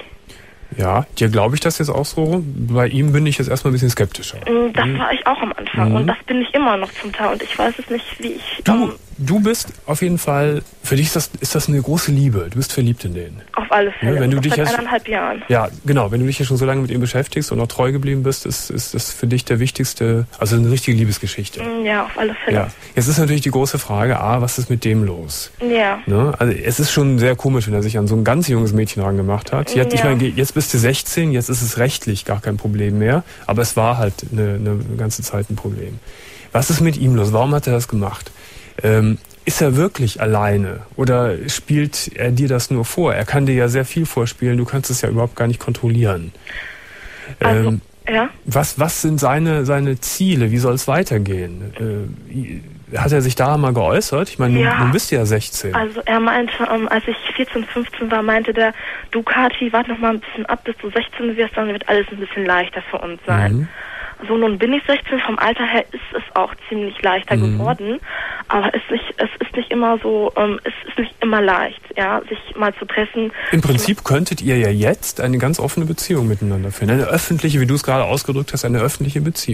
Ja, dir glaube ich das jetzt auch so. Bei ihm bin ich jetzt erstmal ein bisschen skeptischer. Das mhm. war ich auch am Anfang mhm. und das bin ich immer noch zum Teil und ich weiß es nicht, wie ich... Du, ähm, du bist auf jeden Fall, für dich ist das, ist das eine große Liebe. Du bist verliebt in den. Auf alle Fälle. Ja, wenn du dich seit ja, eineinhalb Jahren. Ja, genau. Wenn du dich ja schon so lange mit ihm beschäftigst und auch treu geblieben bist, ist, ist das für dich der wichtigste, also eine richtige Liebesgeschichte. Ja, auf alle Fälle. Ja. Jetzt ist natürlich die große Frage, A, was ist mit dem los? Ja. Ne? Also es ist schon sehr komisch, wenn er sich an so ein ganz junges Mädchen rangemacht hat. Jetzt, ja. Ich meine, jetzt bist du sechzehn, jetzt ist es rechtlich gar kein Problem mehr, aber es war halt eine, eine ganze Zeit ein Problem. Was ist mit ihm los? Warum hat er das gemacht? Ähm, ist er wirklich alleine oder spielt er dir das nur vor? Er kann dir ja sehr viel vorspielen, du kannst es ja überhaupt gar nicht kontrollieren. Also, ähm, ja. Was, was sind seine, seine Ziele? Wie soll es weitergehen? Äh, hat er sich da mal geäußert? Ich meine, ja. du, du bist ja sechzehn. Also er meinte, ähm, als ich vierzehn, fünfzehn war, meinte der, du Kathi, warte noch mal ein bisschen ab, bis du sechzehn wirst, dann wird alles ein bisschen leichter für uns sein. Mhm. So, nun bin ich sechzehn, vom Alter her ist es auch ziemlich leichter mhm. geworden, aber es ist nicht, es ist nicht immer so, ähm, es ist nicht immer leicht, ja, sich mal zu treffen. Im Prinzip könntet ihr ja jetzt eine ganz offene Beziehung miteinander führen, eine öffentliche, wie du es gerade ausgedrückt hast, eine öffentliche Beziehung.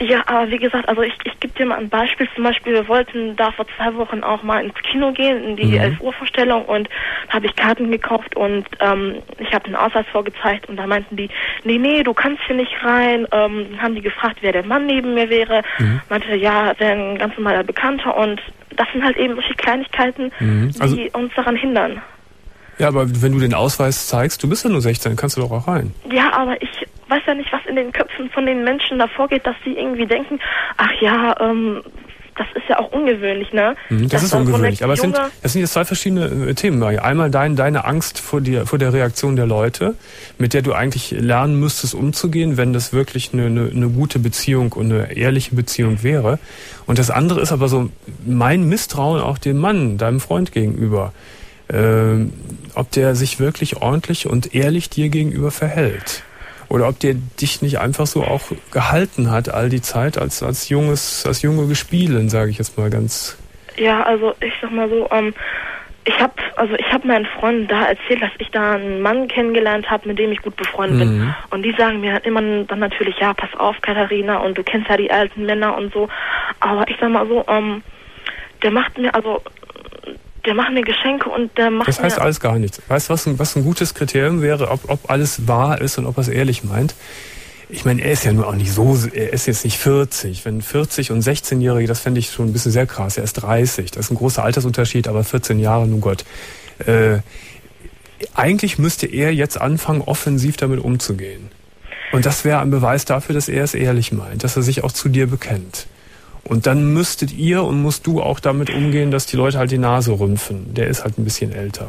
Ja, aber wie gesagt, also ich, ich gebe dir mal ein Beispiel. Zum Beispiel, wir wollten da vor zwei Wochen auch mal ins Kino gehen, in die mhm. elf Uhr Vorstellung, und da habe ich Karten gekauft und ähm, ich habe den Ausweis vorgezeigt und da meinten die, nee, nee, du kannst hier nicht rein. Ähm, dann haben die gefragt, wer der Mann neben mir wäre. Mhm. Meinte, ja, wäre ein ganz normaler Bekannter, und das sind halt eben solche Kleinigkeiten, mhm. also, die uns daran hindern. Ja, aber wenn du den Ausweis zeigst, du bist ja nur sechzehn, kannst du doch auch rein. Ja, aber ich weiß ja nicht, was in den Köpfen von den Menschen da vorgeht, dass sie irgendwie denken, ach ja, ähm, das ist ja auch ungewöhnlich, ne? Mhm, das, das ist ungewöhnlich, so aber es sind, das sind jetzt zwei verschiedene äh, Themen. Einmal dein, deine Angst vor, dir, vor der Reaktion der Leute, mit der du eigentlich lernen müsstest umzugehen, wenn das wirklich eine, eine, eine gute Beziehung und eine ehrliche Beziehung wäre. Und das andere ist aber so mein Misstrauen auch dem Mann, deinem Freund gegenüber. Ähm, ob der sich wirklich ordentlich und ehrlich dir gegenüber verhält. Oder ob der dich nicht einfach so auch gehalten hat all die Zeit als als junges, als junge Gespielin, sage ich jetzt mal ganz. Ja, also ich sag mal so, ähm, ich habe also ich habe meinen Freunden da erzählt, dass ich da einen Mann kennengelernt habe, mit dem ich gut befreundet mhm. bin. Und die sagen mir immer dann natürlich, ja, pass auf, Katharina, und du kennst ja die alten Männer und so. Aber ich sag mal so, ähm, der macht mir also Der macht mir Geschenke und der macht mir... Das heißt alles gar nichts. Weißt du, was ein, was ein gutes Kriterium wäre, ob, ob alles wahr ist und ob er es ehrlich meint? Ich meine, er ist ja nur auch nicht so... Er ist jetzt nicht vierzig. Wenn vierzig und sechzehnjährige, das fände ich schon ein bisschen sehr krass. Er ist dreißig. Das ist ein großer Altersunterschied, aber vierzehn Jahre, nun Gott. Äh, eigentlich müsste er jetzt anfangen, offensiv damit umzugehen. Und das wäre ein Beweis dafür, dass er es ehrlich meint, dass er sich auch zu dir bekennt. Und dann müsstet ihr und musst du auch damit umgehen, dass die Leute halt die Nase rümpfen. Der ist halt ein bisschen älter.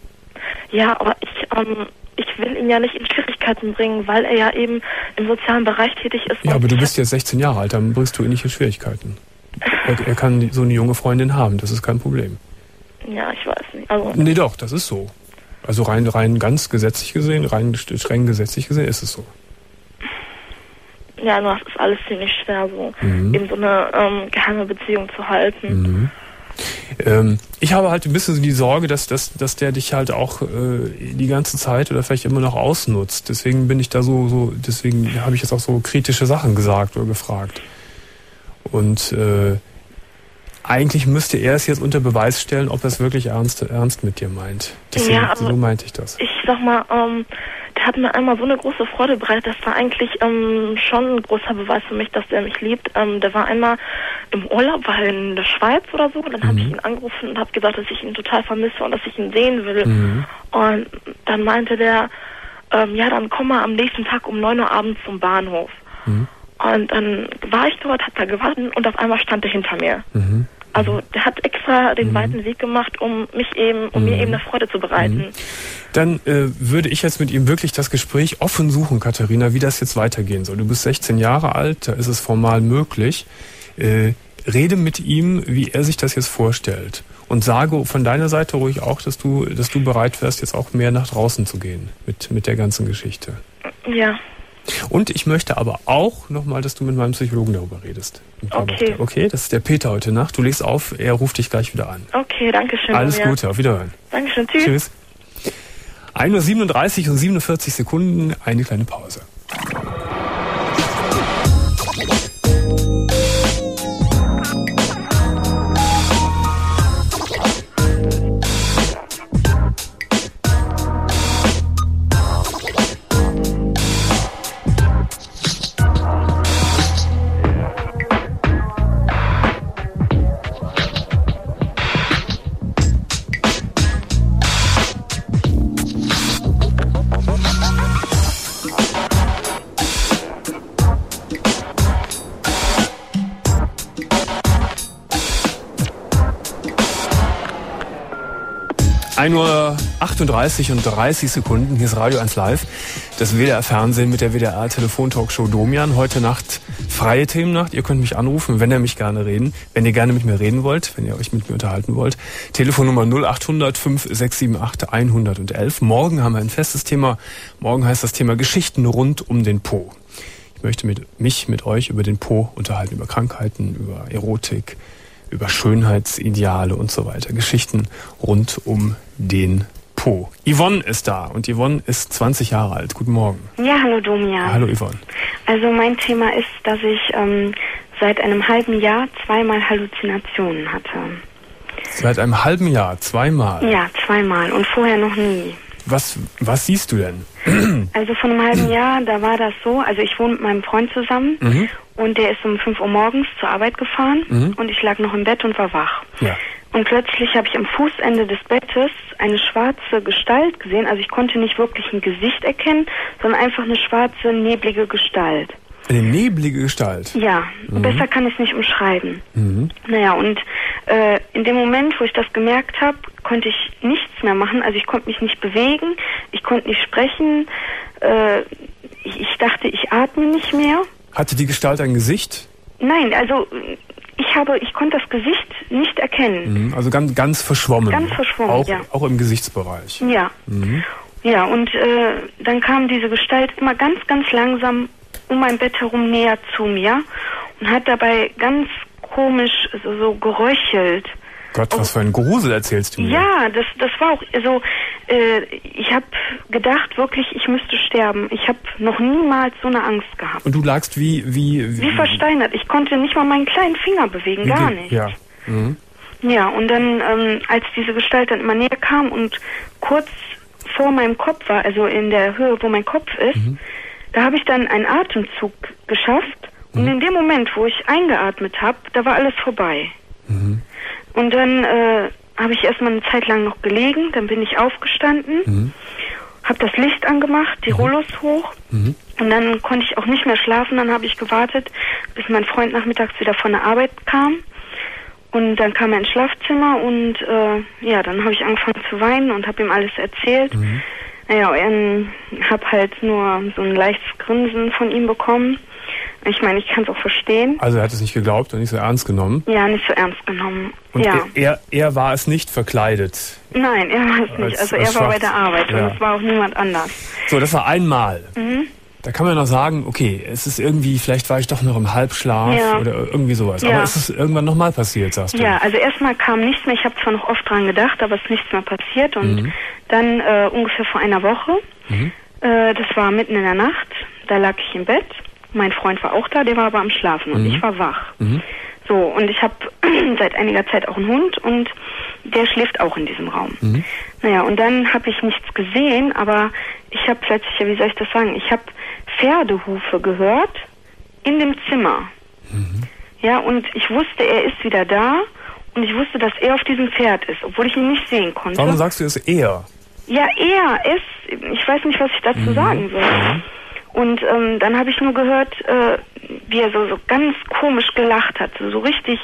Ja, aber ich, ähm, ich will ihn ja nicht in Schwierigkeiten bringen, weil er ja eben im sozialen Bereich tätig ist. Ja, aber du bist jetzt sechzehn Jahre alt, dann bringst du ihn nicht in Schwierigkeiten. Er, er kann so eine junge Freundin haben, das ist kein Problem. Ja, ich weiß nicht. Also nee, doch, das ist so. Also rein, rein ganz gesetzlich gesehen, rein streng gesetzlich gesehen ist es so. Ja, nur das ist alles ziemlich schwer, so mhm. eben so eine ähm, geheime Beziehung zu halten. Mhm. Ähm, ich habe halt ein bisschen die Sorge, dass, dass, dass der dich halt auch äh, die ganze Zeit oder vielleicht immer noch ausnutzt. Deswegen bin ich da so, so deswegen habe ich jetzt auch so kritische Sachen gesagt oder gefragt. Und äh, eigentlich müsste er es jetzt unter Beweis stellen, ob er es wirklich ernst, ernst mit dir meint. Deswegen, ja, so meinte ich das. Ich sag mal, ähm, der hat mir einmal so eine große Freude bereitet. Das war eigentlich ähm, schon ein großer Beweis für mich, dass der mich liebt. Ähm, der war einmal im Urlaub, war in der Schweiz oder so. Dann mhm. habe ich ihn angerufen und habe gesagt, dass ich ihn total vermisse und dass ich ihn sehen will. Mhm. Und dann meinte der, ähm, ja, dann komm mal am nächsten Tag um neun Uhr abends zum Bahnhof. Mhm. Und dann war ich dort, hab da gewartet und auf einmal stand er hinter mir. Mhm. Also der hat extra den mhm. weiten Weg gemacht, um mich eben, um mhm. mir eben eine Freude zu bereiten. Mhm. Dann äh, würde ich jetzt mit ihm wirklich das Gespräch offen suchen, Katharina, wie das jetzt weitergehen soll. Du bist sechzehn Jahre alt, da ist es formal möglich. Äh, rede mit ihm, wie er sich das jetzt vorstellt. Und sage von deiner Seite ruhig auch, dass du, dass du bereit wärst, jetzt auch mehr nach draußen zu gehen mit, mit der ganzen Geschichte. Ja. Und ich möchte aber auch nochmal, dass du mit meinem Psychologen darüber redest. Okay. Okay, das ist der Peter heute Nacht. Du legst auf, er ruft dich gleich wieder an. Okay, danke schön. Alles ja. Gute, auf Wiederhören. Dankeschön, tschüss. Tschüss. ein Uhr siebenunddreißig und siebenundvierzig Sekunden, eine kleine Pause. ein Uhr achtunddreißig und dreißig Sekunden, hier ist Radio eins Live, das W D R-Fernsehen mit der W D R-Telefontalkshow Domian. Heute Nacht freie Themennacht, ihr könnt mich anrufen, wenn ihr mich gerne reden, wenn ihr gerne mit mir reden wollt, wenn ihr euch mit mir unterhalten wollt. Telefonnummer null achthundert fünf sechs sieben acht hundertelf. Morgen haben wir ein festes Thema, morgen heißt das Thema Geschichten rund um den Po. Ich möchte mit, mich mit euch über den Po unterhalten, über Krankheiten, über Erotik, über Schönheitsideale und so weiter. Geschichten rund um den Po. Yvonne ist da und Yvonne ist zwanzig Jahre alt. Guten Morgen. Ja, hallo Domian. Hallo Yvonne. Also mein Thema ist, dass ich ähm, seit einem halben Jahr zweimal Halluzinationen hatte. Seit einem halben Jahr zweimal? Ja, zweimal und vorher noch nie. Was, was siehst du denn? Also von einem halben Jahr, da war das so, also ich wohne mit meinem Freund zusammen mhm. und der ist um fünf Uhr morgens zur Arbeit gefahren mhm. und ich lag noch im Bett und war wach. Ja. Und plötzlich habe ich am Fußende des Bettes eine schwarze Gestalt gesehen, also ich konnte nicht wirklich ein Gesicht erkennen, sondern einfach eine schwarze, neblige Gestalt. Eine neblige Gestalt? Ja, mhm. besser kann ich es nicht umschreiben. Mhm. Naja, und äh, in dem Moment, wo ich das gemerkt habe, konnte ich nichts mehr machen. Also ich konnte mich nicht bewegen, ich konnte nicht sprechen. Äh, ich, ich dachte, ich atme nicht mehr. Hatte die Gestalt ein Gesicht? Nein, also ich habe, ich konnte das Gesicht nicht erkennen. Mhm, also ganz, ganz verschwommen. Ganz verschwommen, auch, ja. Auch im Gesichtsbereich. Ja. Mhm. Ja, und äh, dann kam diese Gestalt immer ganz, ganz langsam um mein Bett herum näher zu mir und hat dabei ganz komisch so, so geräuchelt. Gott, was für ein Grusel erzählst du mir. Ja, das, das war auch so, äh, ich habe gedacht wirklich, ich müsste sterben. Ich habe noch niemals so eine Angst gehabt. Und du lagst wie... Wie, wie, wie versteinert. Ich konnte nicht mal meinen kleinen Finger bewegen, gar nicht. Ja. Mhm. Ja, und dann, ähm, als diese Gestalt dann immer näher kam und kurz vor meinem Kopf war, also in der Höhe, wo mein Kopf ist, mhm. da habe ich dann einen Atemzug geschafft. Mhm. Und in dem Moment, wo ich eingeatmet habe, da war alles vorbei. Mhm. Und dann äh, habe ich erstmal eine Zeit lang noch gelegen, dann bin ich aufgestanden, mhm. habe das Licht angemacht, die mhm. Rollos hoch mhm. und dann konnte ich auch nicht mehr schlafen. Dann habe ich gewartet, bis mein Freund nachmittags wieder von der Arbeit kam. Und dann kam er ins Schlafzimmer und äh, ja, dann habe ich angefangen zu weinen und habe ihm alles erzählt. Mhm. Naja, ich habe halt nur so ein leichtes Grinsen von ihm bekommen. Ich meine, ich kann es auch verstehen. Also er hat es nicht geglaubt und nicht so ernst genommen? Ja, nicht so ernst genommen. Und ja. er, er war es nicht verkleidet? Nein, er war es nicht. Als, also er war bei der Arbeit ja. und es war auch niemand anders. So, das war einmal. Mhm. Da kann man noch sagen, okay, es ist irgendwie, vielleicht war ich doch noch im Halbschlaf ja. oder irgendwie sowas. Ja. Aber es ist irgendwann nochmal passiert, sagst du? Ja, also erstmal kam nichts mehr. Ich habe zwar noch oft dran gedacht, aber es ist nichts mehr passiert. Und mhm. dann äh, ungefähr vor einer Woche, mhm. äh, das war mitten in der Nacht, da lag ich im Bett. Mein Freund war auch da, der war aber am Schlafen und mhm. ich war wach. Mhm. So, und ich habe seit einiger Zeit auch einen Hund und der schläft auch in diesem Raum. Mhm. Naja, und dann habe ich nichts gesehen, aber ich habe plötzlich, wie soll ich das sagen, ich habe Pferdehufe gehört in dem Zimmer. Mhm. Ja, und ich wusste, er ist wieder da und ich wusste, dass er auf diesem Pferd ist, obwohl ich ihn nicht sehen konnte. Warum sagst du es er? Ja, er ist, ich weiß nicht, was ich dazu mhm. sagen soll. Mhm. Und ähm, dann habe ich nur gehört, äh, wie er so, so ganz komisch gelacht hat, so, so richtig.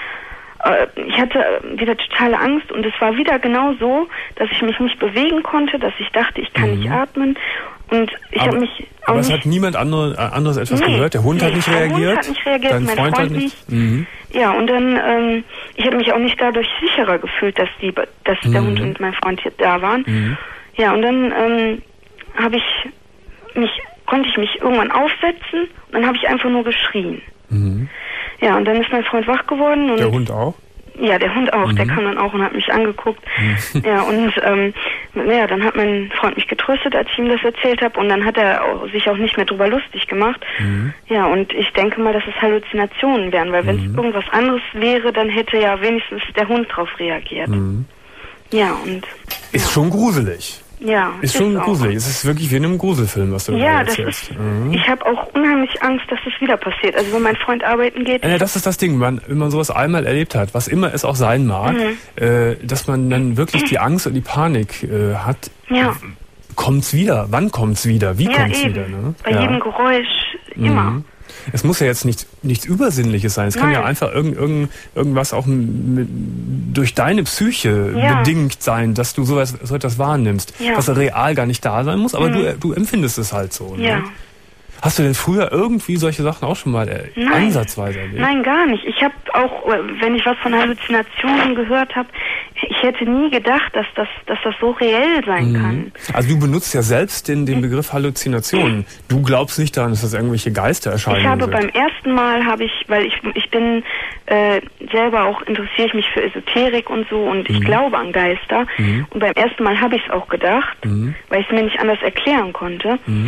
Äh, ich hatte wieder totale Angst und es war wieder genau so, dass ich mich nicht bewegen konnte, dass ich dachte, ich kann mhm. nicht atmen. Und ich habe mich auch Aber nicht, es hat niemand andere, äh, anderes etwas nee, gehört? Der Hund nee, hat nicht der reagiert? Der Hund hat nicht reagiert, Dein mein Freund, Freund hat nicht? Mhm. Ja, und dann, ähm, ich habe mich auch nicht dadurch sicherer gefühlt, dass die, dass mhm. der Hund und mein Freund hier da waren. Mhm. Ja, und dann ähm, habe ich mich konnte ich mich irgendwann aufsetzen und dann habe ich einfach nur geschrien. Mhm. Ja, und dann ist mein Freund wach geworden. Und der Hund auch? Ja, der Hund auch. Mhm. Der kam dann auch und hat mich angeguckt. Mhm. Ja, und ähm, ja, dann hat mein Freund mich getröstet, als ich ihm das erzählt habe. Und dann hat er auch, sich auch nicht mehr drüber lustig gemacht. Mhm. Ja, und ich denke mal, dass es Halluzinationen wären, weil wenn es mhm. irgendwas anderes wäre, dann hätte ja wenigstens der Hund drauf reagiert. Mhm. Ja, und... Ist ja. schon gruselig. Ja, ist schon ist gruselig. Es ist wirklich wie in einem Gruselfilm, was du ja, da erzählst. Ja, das ist, mhm. ich habe auch unheimlich Angst, dass das wieder passiert. Also wenn mein Freund arbeiten geht... Ja, das ist das Ding, man, wenn man sowas einmal erlebt hat, was immer es auch sein mag, mhm. äh, dass man dann wirklich die Angst und die Panik äh, hat. Ja. Kommt's wieder? Wann kommt's wieder? Wie ja, kommt's eben. wieder? Ne? Bei ja. jedem Geräusch immer. Mhm. Es muss ja jetzt nicht, nichts Übersinnliches sein. Es kann Nein. ja einfach irgend, irgend, irgendwas auch mit, durch deine Psyche ja. bedingt sein, dass du sowas, so etwas wahrnimmst, ja. was real gar nicht da sein muss, aber mhm. du, du empfindest es halt so. Ne? Ja. Hast du denn früher irgendwie solche Sachen auch schon mal äh, Nein. ansatzweise erlebt? Nein, gar nicht. Ich habe auch, wenn ich was von Halluzinationen gehört habe, ich hätte nie gedacht, dass das, dass das so reell sein mhm. kann. Also du benutzt ja selbst den, den Begriff Halluzinationen. Du glaubst nicht daran, dass das irgendwelche Geistererscheinungen sind? Ich habe sind. beim ersten Mal, habe ich, weil ich ich bin äh, selber auch, interessiere ich mich für Esoterik und so und ich mhm. glaube an Geister. Mhm. Und beim ersten Mal habe ich es auch gedacht, mhm. weil ich es mir nicht anders erklären konnte. Mhm.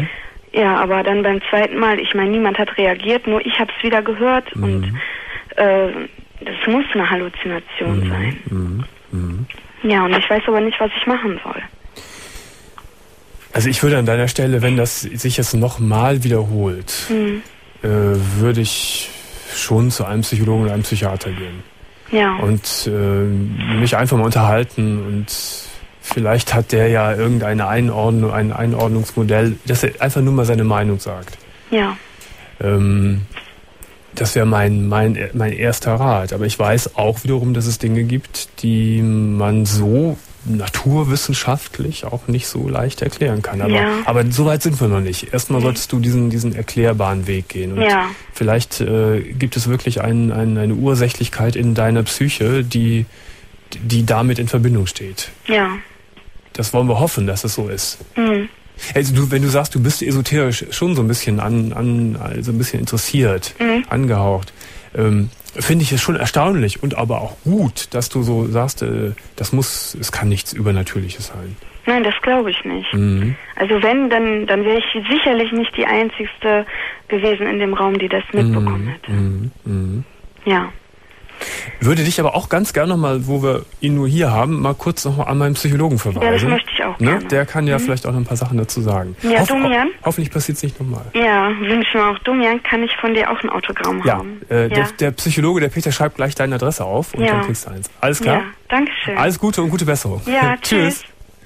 Ja, aber dann beim zweiten Mal, ich meine, niemand hat reagiert, nur ich habe es wieder gehört mhm. und äh, das muss eine Halluzination mhm. sein. Mhm. Mhm. Ja, und ich weiß aber nicht, was ich machen soll. Also ich würde an deiner Stelle, wenn das sich jetzt nochmal wiederholt, mhm. äh, würde ich schon zu einem Psychologen oder einem Psychiater gehen. Ja. Und äh, mich einfach mal unterhalten und vielleicht hat der ja irgendeine Einordnung, ein Einordnungsmodell, dass er einfach nur mal seine Meinung sagt. Ja. Ähm, das wäre mein, mein, mein erster Rat. Aber ich weiß auch wiederum, dass es Dinge gibt, die man so naturwissenschaftlich auch nicht so leicht erklären kann. Aber, ja. aber so weit sind wir noch nicht. Erstmal solltest du diesen, diesen erklärbaren Weg gehen. Und ja. vielleicht äh, gibt es wirklich ein, ein, eine Ursächlichkeit in deiner Psyche, die, die damit in Verbindung steht. Ja. Das wollen wir hoffen, dass es so ist. Mhm. Also du, wenn du sagst, du bist esoterisch schon so ein bisschen an, an also ein bisschen interessiert, mhm. angehaucht, ähm, finde ich es schon erstaunlich und aber auch gut, dass du so sagst, äh, das muss, es kann nichts Übernatürliches sein. Nein, das glaube ich nicht. Mhm. Also wenn, dann, dann wäre ich sicherlich nicht die Einzigste gewesen in dem Raum, die das mitbekommen mhm. hätte. Mhm. Mhm. Ja. Würde dich aber auch ganz gerne nochmal, wo wir ihn nur hier haben, mal kurz noch mal an meinen Psychologen verweisen. Ja, das möchte ich auch ne? gerne. Der kann ja mhm. vielleicht auch noch ein paar Sachen dazu sagen. Ja, Hoff, Domian? ho- hoffentlich passiert es nicht nochmal. Ja, wünsche mir auch. Domian, kann ich von dir auch ein Autogramm ja, haben? äh, ja, der, der Psychologe, der Peter, schreibt gleich deine Adresse auf und ja. dann kriegst du eins. Alles klar? Ja, danke schön. Alles Gute und gute Besserung. Ja, tschüss.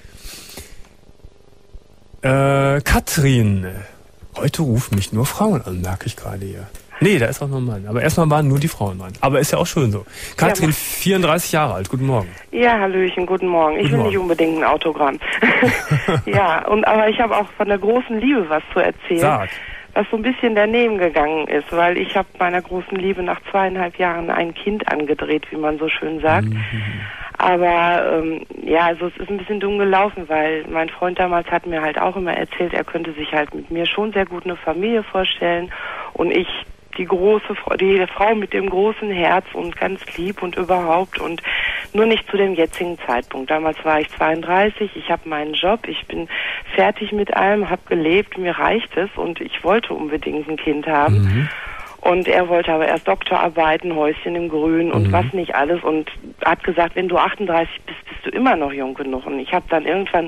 Äh, Katrin. Heute rufen mich nur Frauen an, merke ich gerade hier. Nee, da ist auch noch ein Mann. Aber erstmal waren nur die Frauen dran. Aber ist ja auch schön so. Katrin, ja, vierunddreißig Jahre alt. Guten Morgen. Ja, hallöchen, guten Morgen. Ich guten will Morgen. nicht unbedingt ein Autogramm. ja, und aber ich habe auch von der großen Liebe was zu erzählen. Sag. Was so ein bisschen daneben gegangen ist, weil ich habe meiner großen Liebe nach zweieinhalb Jahren ein Kind angedreht, wie man so schön sagt. Mhm. Aber ähm, ja, also es ist ein bisschen dumm gelaufen, weil mein Freund damals hat mir halt auch immer erzählt, er könnte sich halt mit mir schon sehr gut eine Familie vorstellen und ich die große Frau, die Frau mit dem großen Herz und ganz lieb und überhaupt und nur nicht zu dem jetzigen Zeitpunkt. Damals war ich zweiunddreißig, ich habe meinen Job, ich bin fertig mit allem, habe gelebt, mir reicht es und ich wollte unbedingt ein Kind haben. Mhm. Und er wollte aber erst Doktorarbeiten, Häuschen im Grün und mhm. was nicht alles und hat gesagt, wenn du achtunddreißig bist, bist du immer noch jung genug. Und ich habe dann irgendwann,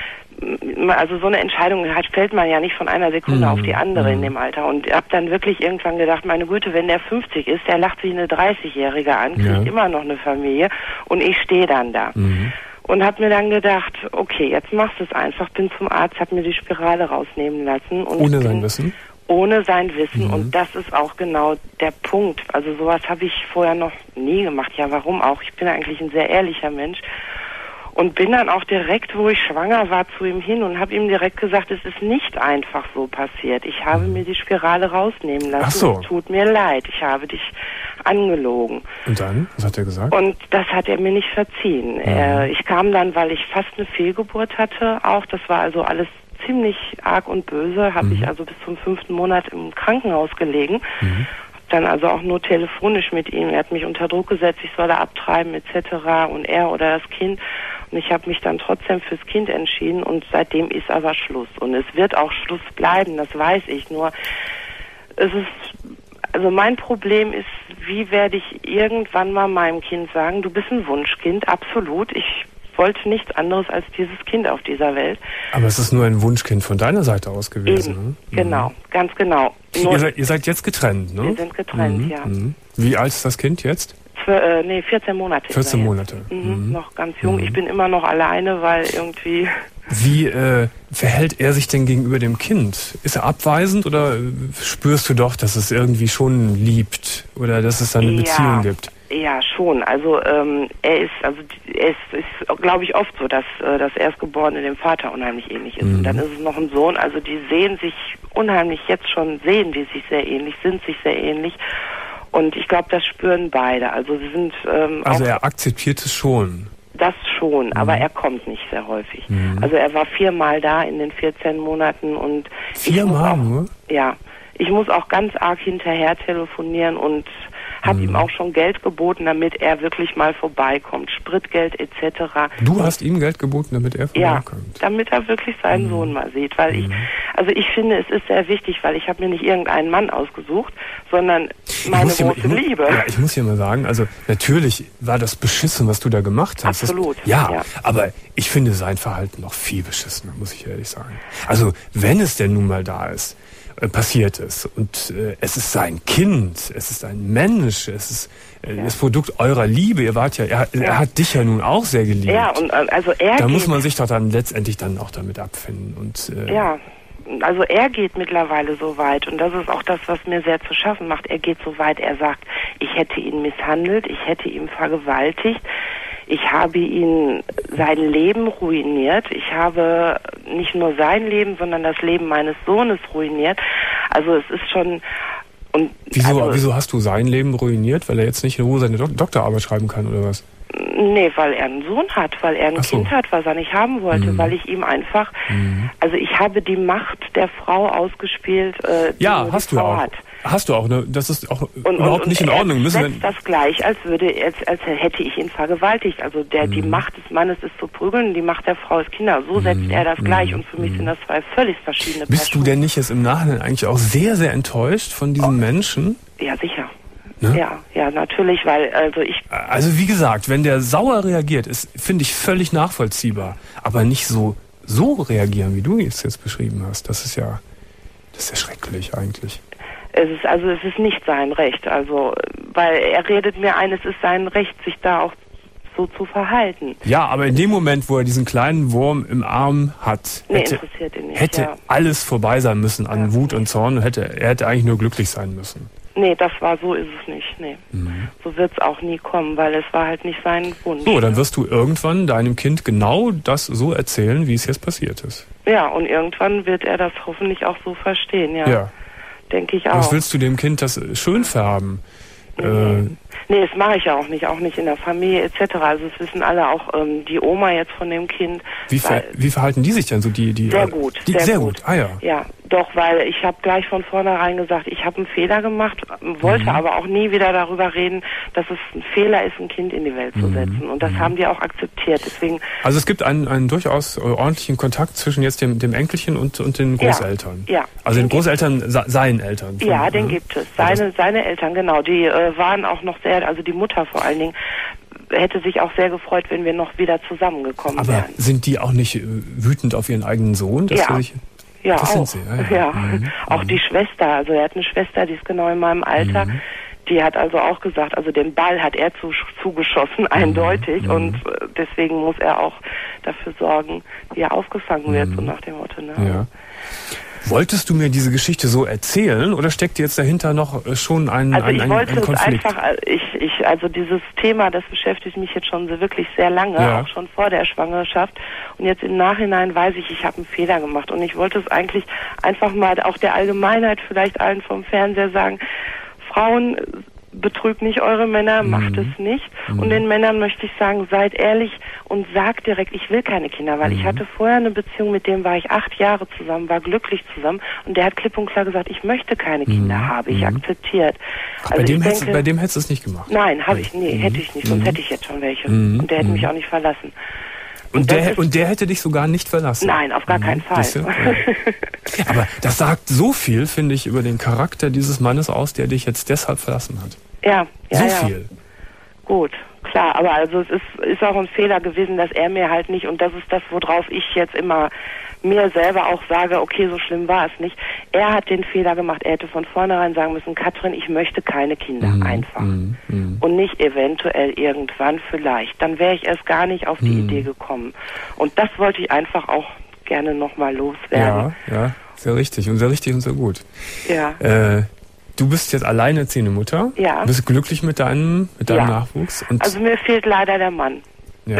also so eine Entscheidung halt fällt man ja nicht von einer Sekunde mhm. auf die andere mhm. in dem Alter. Und habe dann wirklich irgendwann gedacht, meine Güte, wenn der fünfzig ist, der lacht sich eine dreißigjährige an, kriegt ja. immer noch eine Familie und ich stehe dann da. Mhm. Und habe mir dann gedacht, okay, jetzt machst du es einfach, bin zum Arzt, habe mir die Spirale rausnehmen lassen. Und ohne bin, sein Wissen? Ohne sein Wissen. Mhm. Und das ist auch genau der Punkt. Also sowas habe ich vorher noch nie gemacht. Ja, warum auch? Ich bin eigentlich ein sehr ehrlicher Mensch. Und bin dann auch direkt, wo ich schwanger war, zu ihm hin und habe ihm direkt gesagt, es ist nicht einfach so passiert. Ich habe mir die Spirale rausnehmen lassen. Ach so. Es tut mir leid. Ich habe dich angelogen. Und dann? Was hat er gesagt? Und das hat er mir nicht verziehen. Mhm. Äh, ich kam dann, weil ich fast eine Fehlgeburt hatte, auch. Das war also alles ziemlich arg und böse. Habe mhm. ich also bis zum fünften Monat im Krankenhaus gelegen. Mhm. Dann also auch nur telefonisch mit ihm. Er hat mich unter Druck gesetzt, ich solle abtreiben et cetera. Und er oder das Kind. Und ich habe mich dann trotzdem fürs Kind entschieden. Und seitdem ist aber Schluss. Und es wird auch Schluss bleiben, das weiß ich. Nur es ist, also mein Problem ist, wie werde ich irgendwann mal meinem Kind sagen, du bist ein Wunschkind, absolut. Ich wollte nichts anderes als dieses Kind auf dieser Welt. Aber es ist nur ein Wunschkind von deiner Seite aus gewesen. Eben, ne? genau, mhm. ganz genau. Ihr seid, ihr seid jetzt getrennt, ne? Wir sind getrennt, mhm. ja. Mhm. Wie alt ist das Kind jetzt? Für, äh, nee, vierzehn Monate. vierzehn Monate. Mhm, mhm. Noch ganz jung. Mhm. Ich bin immer noch alleine, weil irgendwie... Wie äh, verhält er sich denn gegenüber dem Kind? Ist er abweisend oder spürst du doch, dass es irgendwie schon liebt oder dass es da eine ja. Beziehung gibt? Ja, schon. Also ähm, er ist, also er ist, ist glaube ich, oft so, dass äh, das Erstgeborene dem Vater unheimlich ähnlich ist. Mhm. Und dann ist es noch ein Sohn. Also die sehen sich unheimlich jetzt schon, sehen die sich sehr ähnlich, sind sich sehr ähnlich. Und ich glaube, das spüren beide. Also sie sind ähm, also auch, er akzeptiert es schon. Das schon, mhm. aber er kommt nicht sehr häufig. Mhm. Also er war viermal da in den vierzehn Monaten und viermal nur? Ja, ich muss auch ganz arg hinterher telefonieren und habe mhm. ihm auch schon Geld geboten, damit er wirklich mal vorbeikommt. Spritgeld et cetera. Du hast ihm Geld geboten, damit er vorbeikommt? Ja, damit er wirklich seinen mhm. Sohn mal sieht. Weil mhm. ich, Also ich finde, es ist sehr wichtig, weil ich habe mir nicht irgendeinen Mann ausgesucht, sondern meine große hier, ich Liebe. Muss, ja, ich muss hier mal sagen, also natürlich war das beschissen, was du da gemacht hast. Absolut. Das, ja, ja, aber ich finde sein Verhalten noch viel beschissener, muss ich ehrlich sagen. Also wenn es denn nun mal da ist, äh, passiert ist und äh, es ist sein Kind, es ist ein Mensch, es ist äh, ja. das Produkt eurer Liebe. Ihr wart ja, er, ja, er hat dich ja nun auch sehr geliebt. Ja, und äh, also er Da geht, muss man sich doch dann letztendlich dann auch damit abfinden. Und, äh, ja. Also er geht mittlerweile so weit und das ist auch das, was mir sehr zu schaffen macht. Er geht so weit, er sagt, ich hätte ihn misshandelt, ich hätte ihn vergewaltigt, ich habe ihn sein Leben ruiniert, ich habe nicht nur sein Leben, sondern das Leben meines Sohnes ruiniert. Also es ist schon... Und wieso, also, wieso hast du sein Leben ruiniert, weil er jetzt nicht in Ruhe seine Dok- Doktorarbeit schreiben kann oder was? Nee, weil er einen Sohn hat, weil er ein Ach so. Kind hat, was er nicht haben wollte, Mhm. weil ich ihm einfach, Mhm. also ich habe die Macht der Frau ausgespielt, äh, die Ja, nur hast die du Frau auch. hat. Hast du auch, ne? Das ist auch Und, überhaupt und, und nicht in er Ordnung. Müssen setzt wir, das gleich, als würde, als, als hätte ich ihn vergewaltigt. Also der, Mhm. die Macht des Mannes ist zu prügeln, die Macht der Frau ist Kinder. So setzt Mhm. er das gleich Mhm. und für mich sind das zwei völlig verschiedene bist du Personen. denn nicht jetzt im Nachhinein eigentlich auch sehr, sehr enttäuscht von diesem Oh. Menschen? Ja, sicher. Ne? Ja, ja, natürlich, weil, also ich... Also wie gesagt, wenn der sauer reagiert, ist, finde ich, völlig nachvollziehbar. Aber nicht so, so reagieren, wie du es jetzt beschrieben hast. Das ist ja, das ist ja schrecklich eigentlich. Es ist, also es ist nicht sein Recht, also, weil er redet mir ein, es ist sein Recht, sich da auch so zu verhalten. Ja, aber in dem Moment, wo er diesen kleinen Wurm im Arm hat, Nee, hätte, interessiert ihn nicht, hätte ja. alles vorbei sein müssen an Ja. Wut und Zorn. Hätte, er hätte eigentlich nur glücklich sein müssen. Nee, das war, so ist es nicht, nee. Mhm. So wird es auch nie kommen, weil es war halt nicht sein Wunsch. So, dann wirst du irgendwann deinem Kind genau das so erzählen, wie es jetzt passiert ist. Ja, und irgendwann wird er das hoffentlich auch so verstehen, ja. Ja. Denke ich auch. Was willst du dem Kind das schön färben? Nee, Äh, nee, das mache ich ja auch nicht, auch nicht in der Familie et cetera. Also es wissen alle, auch ähm, die Oma jetzt von dem Kind. wie, ver weil, wie verhalten die sich denn so? Die, die, Sehr äh, gut, Die, sehr sehr gut. gut. Ah ja. Ja, doch, weil ich habe gleich von vornherein gesagt, ich habe einen Fehler gemacht, wollte Mhm. aber auch nie wieder darüber reden, dass es ein Fehler ist, ein Kind in die Welt zu Mhm. setzen. Und das Mhm. haben die auch akzeptiert. Deswegen, Also es gibt einen, einen durchaus äh, ordentlichen Kontakt zwischen jetzt dem, dem Enkelchen und, und den Großeltern. Ja, ja. Also den Den Großeltern, se- seinen Eltern. Von, ja, den ne? gibt es. Seine, seine Eltern, genau, die äh, waren auch noch sehr, also die Mutter vor allen Dingen, hätte sich auch sehr gefreut, wenn wir noch wieder zusammengekommen Aber wären. sind die auch nicht äh, wütend auf ihren eigenen Sohn? Dass Ja. er sich, Ja, das auch. sind sie, ja, ja. ja. Mhm. Auch Mhm. die Schwester, also er hat eine Schwester, die ist genau in meinem Alter. Mhm. Die hat also auch gesagt, also den Ball hat er zu, zugeschossen, eindeutig. Mhm. Und äh, deswegen muss er auch dafür sorgen, wie er aufgefangen wird, Mhm. so nach dem Motto. Ne? Ja. Wolltest du mir diese Geschichte so erzählen oder steckt jetzt dahinter noch äh, schon ein, Also ein, ich ein, wollte ein es Konflikt? einfach, äh, ich, ich, also dieses Thema, das beschäftigt mich jetzt schon so wirklich sehr lange, Ja. auch schon vor der Schwangerschaft. Und jetzt im Nachhinein weiß ich, ich habe einen Fehler gemacht. Und ich wollte es eigentlich einfach mal auch der Allgemeinheit, vielleicht allen vom Fernseher sagen, Frauen, betrügt nicht eure Männer, Mhm. macht es nicht. Mhm. Und den Männern möchte ich sagen, seid ehrlich und sagt direkt, ich will keine Kinder, weil Mhm. ich hatte vorher eine Beziehung, mit dem war ich acht Jahre zusammen, war glücklich zusammen und der hat klipp und klar gesagt, ich möchte keine Kinder, Mhm. habe ich Mhm. akzeptiert. Ach, Also bei, dem ich hättest, denke, bei dem hättest du es nicht gemacht? nein, habe ich, nee, Mhm. hätte ich nicht, sonst Mhm. hätte ich jetzt schon welche. Mhm. Und der hätte Mhm. mich auch nicht verlassen. Und das der, ist- und der hätte dich sogar nicht verlassen? Nein, auf gar keinen Fall. Siehst du? Ja. Aber das sagt so viel, finde ich, über den Charakter dieses Mannes aus, der dich jetzt deshalb verlassen hat. Ja, ja, so ja. viel. Gut, klar, aber also es ist, ist auch ein Fehler gewesen, dass er mir halt nicht, und das ist das, worauf ich jetzt immer mir selber auch sage, okay, so schlimm war es nicht. Er hat den Fehler gemacht, er hätte von vornherein sagen müssen, Katrin, ich möchte keine Kinder, Mhm, einfach. mhm, mhm. Und nicht eventuell irgendwann vielleicht. Dann wäre ich erst gar nicht auf die Mhm. Idee gekommen. Und das wollte ich einfach auch gerne nochmal loswerden. Ja, ja, sehr richtig und sehr richtig und sehr gut. Ja. Äh, du bist jetzt alleinerziehende Mutter. Ja. Bist glücklich mit deinem, mit deinem Ja. Nachwuchs. Und Also mir fehlt leider der Mann. ja.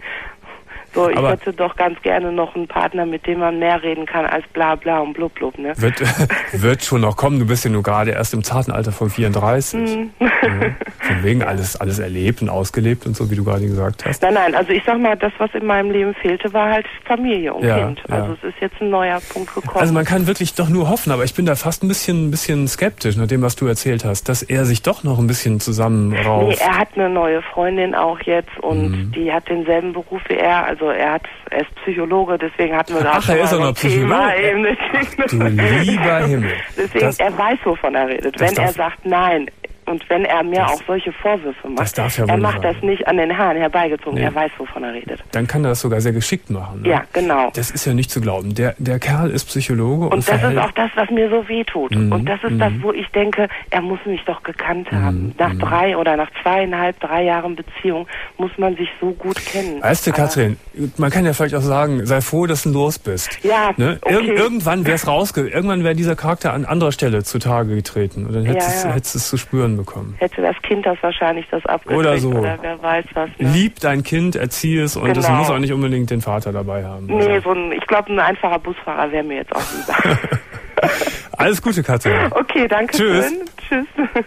So, ich Aber- hätte doch ganz gerne noch einen Partner, mit dem man mehr reden kann als bla bla und blub blub, ne? Wird, wird schon noch kommen. Du bist ja nur gerade erst im zarten Alter von vierunddreißig. Mhm. Ja. Von wegen alles, alles erlebt und ausgelebt und so, wie du gerade gesagt hast. Nein, nein, also ich sag mal, das, was in meinem Leben fehlte, war halt Familie und ja, Kind. Ja. Also es ist jetzt ein neuer Punkt gekommen. Also man kann wirklich doch nur hoffen, aber ich bin da fast ein bisschen, ein bisschen skeptisch, nach dem, was du erzählt hast, dass er sich doch noch ein bisschen zusammenrauft. Nee, er hat eine neue Freundin auch jetzt und mhm. die hat denselben Beruf wie er. Also er hat, er ist Psychologe, deswegen hatten wir da Ach, er ist auch noch Psychologe. Du lieber Himmel. Deswegen, das, er weiß, wovon er redet. Wenn er sagt nein, und wenn er mir das, auch solche Vorwürfe macht, das darf ja er macht sein. Das nicht an den Haaren herbeigezogen, nee. Er weiß, wovon er redet. Dann kann er das sogar sehr geschickt machen. Ne? Ja, genau. Das ist ja nicht zu glauben. Der, der Kerl ist Psychologe. Und, und das ist auch das, was mir so wehtut. Mhm. Und das ist mhm. das, wo ich denke, er muss mich doch gekannt haben. Mhm. Nach drei oder nach zweieinhalb, drei Jahren Beziehung muss man sich so gut kennen. Weißt du, Katrin, man kann ja vielleicht auch sagen, sei froh, dass du los bist. Ja, ne? okay. Ir irgendwann wäre es rausge... Irgendwann wäre dieser Charakter an anderer Stelle zutage getreten. Und dann hättest ja, ja. du es zu spüren bekommen. Hätte das Kind das wahrscheinlich das abgekriegt. Oder so. Oder wer weiß was. Ne? Lieb dein Kind, erziehe es und es genau. muss auch nicht unbedingt den Vater dabei haben. Nee, also. so ein, ich glaube, ein einfacher Busfahrer wäre mir jetzt auch lieber. Alles Gute, Katrin. Okay, danke Tschüss. schön. Tschüss.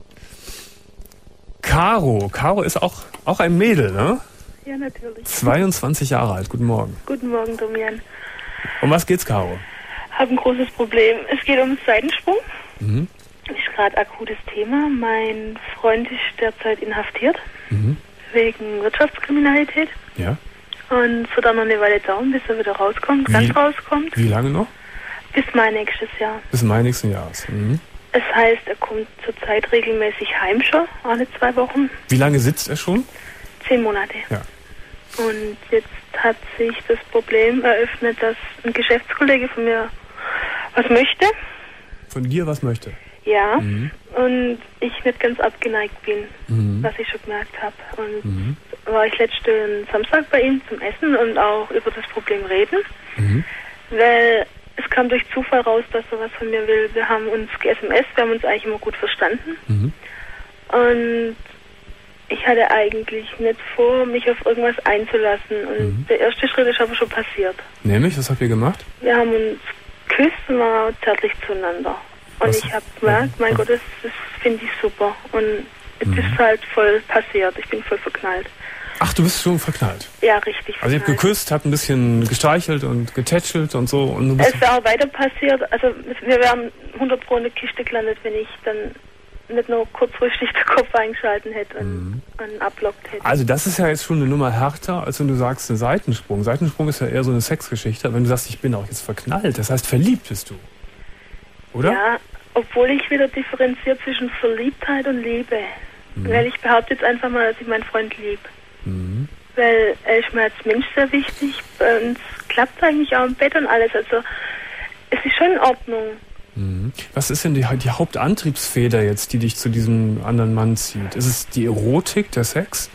Caro. Caro ist auch, auch ein Mädel, ne? Ja, natürlich. zweiundzwanzig Jahre alt. Guten Morgen. Guten Morgen, Domian. Um was geht's, Caro? Ich habe ein großes Problem. Es geht um Seitensprung. Mhm. Das ist gerade ein akutes Thema. Mein Freund ist derzeit inhaftiert. Mhm. Wegen Wirtschaftskriminalität. Ja. Und es wird auch noch eine Weile dauern, bis er wieder rauskommt, wie, ganz rauskommt. Wie lange noch? Bis Mai nächstes Jahr. Bis Mai nächsten Jahres. Mhm. Es heißt, er kommt zurzeit regelmäßig heim schon, alle zwei Wochen. Wie lange sitzt er schon? Zehn Monate. Ja. Und jetzt hat sich das Problem eröffnet, dass ein Geschäftskollege von mir was möchte. Von dir was möchte? Ja. Mhm. Und ich nicht ganz abgeneigt bin, mhm. was ich schon gemerkt habe. Und mhm. war ich letzten Samstag bei ihm zum Essen und auch über das Problem reden. Mhm. Weil es kam durch Zufall raus, dass er was von mir will. Wir haben uns ge-S M S, wir haben uns eigentlich immer gut verstanden. Mhm. Und ich hatte eigentlich nicht vor, mich auf irgendwas einzulassen. Und mhm. der erste Schritt ist aber schon passiert. Nämlich, was habt ihr gemacht? Wir haben uns geküsst und waren zärtlich zueinander. Und was? Ich habe gemerkt, mein ja. Gott, das, das finde ich super. Und es mhm. ist halt voll passiert. Ich bin voll verknallt. Ach, du bist schon verknallt? Ja, richtig verknallt. Also ihr habt geküsst, habt ein bisschen gestreichelt und getätschelt und so. Und du bist es wäre auch weiter passiert. Also wir wären hundert Pro in der Kiste gelandet, wenn ich dann nicht nur kurzfristig den Kopf eingeschalten hätte und, mhm. und ablockt hätte. Also das ist ja jetzt schon eine Nummer härter, als wenn du sagst, ein Seitensprung. Seitensprung ist ja eher so eine Sexgeschichte. Wenn du sagst, ich bin auch jetzt verknallt, das heißt, verliebt bist du. Oder? Ja, obwohl ich wieder differenziert zwischen Verliebtheit und Liebe. Mhm. Weil ich behaupte jetzt einfach mal, dass ich meinen Freund liebe. Mhm. Weil er ist mir als Mensch sehr wichtig. Bei uns klappt eigentlich auch im Bett und alles. Also es ist schon in Ordnung. Mhm. Was ist denn die, die Hauptantriebsfeder jetzt, die dich zu diesem anderen Mann zieht? Ist es die Erotik, der Sex?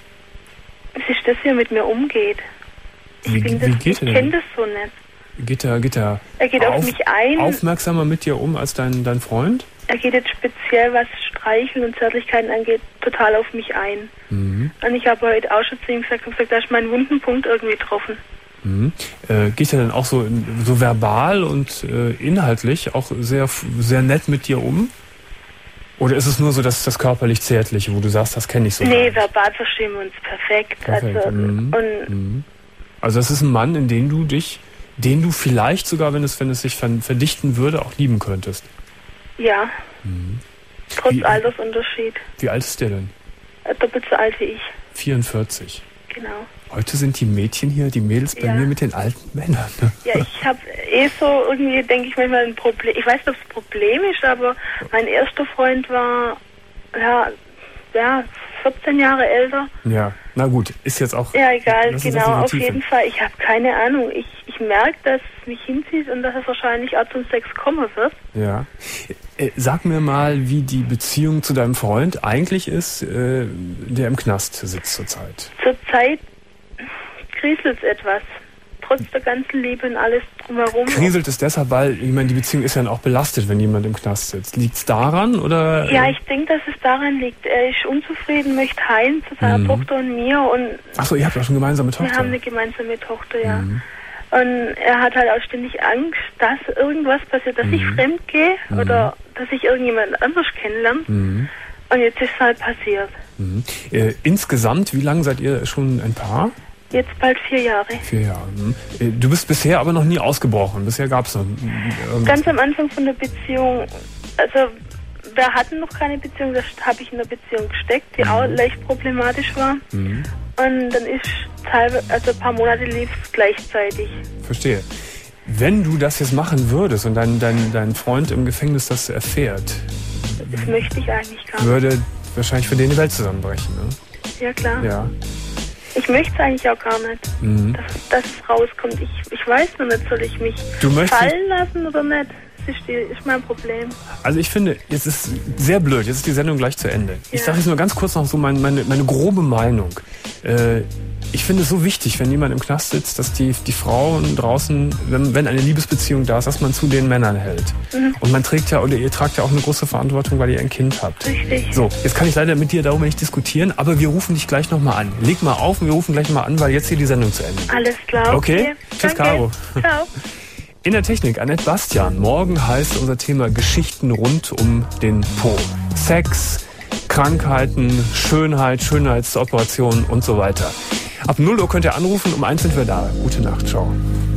Es ist das, wie er mit mir umgeht. Ich, wie, bin wie das, geht ich kenne das so nicht. Geht er, geht er, er geht auf, auf mich ein. Aufmerksamer mit dir um als dein, dein Freund? Er geht jetzt speziell, was Streicheln und Zärtlichkeiten angeht, total auf mich ein. Mhm. Und ich habe heute auch schon zu ihm gesagt, gesagt, da ist mein Wundenpunkt irgendwie getroffen. Mhm. Äh, geht er dann auch so, so verbal und äh, inhaltlich auch sehr, sehr nett mit dir um? Oder ist es nur so, dass das körperlich Zärtliche, wo du sagst, das kenne ich so? Nee, verbal verstehen wir uns perfekt. perfekt. Also, mhm. und mhm. also das ist ein Mann, in den du dich, den du vielleicht sogar, wenn es, wenn es sich verdichten würde, auch lieben könntest. Ja. Mhm. Trotz wie, Altersunterschied. Wie alt ist der denn? Doppelt so alt wie ich. vierundvierzig. Genau. Heute sind die Mädchen hier, die Mädels bei ja. mir mit den alten Männern. Ne? Ja, ich habe eh so irgendwie, denke ich manchmal, ein Problem. Ich weiß nicht, ob es ein Problem ist, aber mein erster Freund war, ja, ja, vierzehn Jahre älter. Ja, na gut, ist jetzt auch... Ja, egal, genau, auf jeden Fall. Ich habe keine Ahnung. Ich, ich merke, dass es mich hinzieht und dass es wahrscheinlich auch zum Sex kommen wird. Ja. Äh, sag mir mal, wie die Beziehung zu deinem Freund eigentlich ist, äh, der im Knast sitzt zurzeit. Zurzeit kriselt es etwas. Trotz der ganzen Liebe und alles drumherum. Kriselt es deshalb, weil, ich meine, die Beziehung ist ja dann auch belastet, wenn jemand im Knast sitzt. Liegt es daran, oder? Ja, ich denke, dass es daran liegt. Er ist unzufrieden, möchte heim zu seiner mhm. Tochter und mir. Und ach so, ihr habt auch schon eine gemeinsame Tochter? Wir haben eine gemeinsame Tochter, ja. Mhm. Und er hat halt auch ständig Angst, dass irgendwas passiert, dass mhm. ich fremd gehe mhm. oder dass ich irgendjemand anders kennenlerne. Mhm. Und jetzt ist es halt passiert. Mhm. Äh, insgesamt, wie lange seid ihr schon ein Paar? Jetzt bald vier Jahre. Vier Jahre. Mhm. Du bist bisher aber noch nie ausgebrochen. Bisher gab es noch... Ähm, Ganz am Anfang von der Beziehung, also wir hatten noch keine Beziehung, da habe ich in einer Beziehung gesteckt, die mhm. auch leicht problematisch war. Mhm. Und dann ist teilweise, also ein paar Monate lief es gleichzeitig. Verstehe. Wenn du das jetzt machen würdest und dein, dein, dein Freund im Gefängnis das erfährt... Das möchte ich eigentlich gar nicht. Würde wahrscheinlich für den die Welt zusammenbrechen, ne? Ja, klar. Ja. Ich möchte es eigentlich auch gar nicht, mhm. dass, dass es rauskommt. Ich, ich weiß nur nicht, soll ich mich fallen lassen oder nicht? Das ist, die, ist mein Problem. Also ich finde, jetzt ist sehr blöd, jetzt ist die Sendung gleich zu Ende. Ja. Ich sage jetzt nur ganz kurz noch so meine, meine, meine grobe Meinung. Äh, ich finde es so wichtig, wenn jemand im Knast sitzt, dass die, die Frauen draußen, wenn, wenn eine Liebesbeziehung da ist, dass man zu den Männern hält. Mhm. Und man trägt ja, oder ihr tragt ja auch eine große Verantwortung, weil ihr ein Kind habt. Richtig. So, jetzt kann ich leider mit dir darüber nicht diskutieren, aber wir rufen dich gleich nochmal an. Leg mal auf und wir rufen gleich mal an, weil jetzt hier die Sendung zu Ende ist. Alles klar. Okay? okay. Tschüss, Caro. Ciao. In der Technik, Annette Bastian. Morgen heißt unser Thema Geschichten rund um den Po. Sex, Krankheiten, Schönheit, Schönheitsoperationen und so weiter. Ab null Uhr könnt ihr anrufen, um eins sind wir da. Gute Nacht, ciao.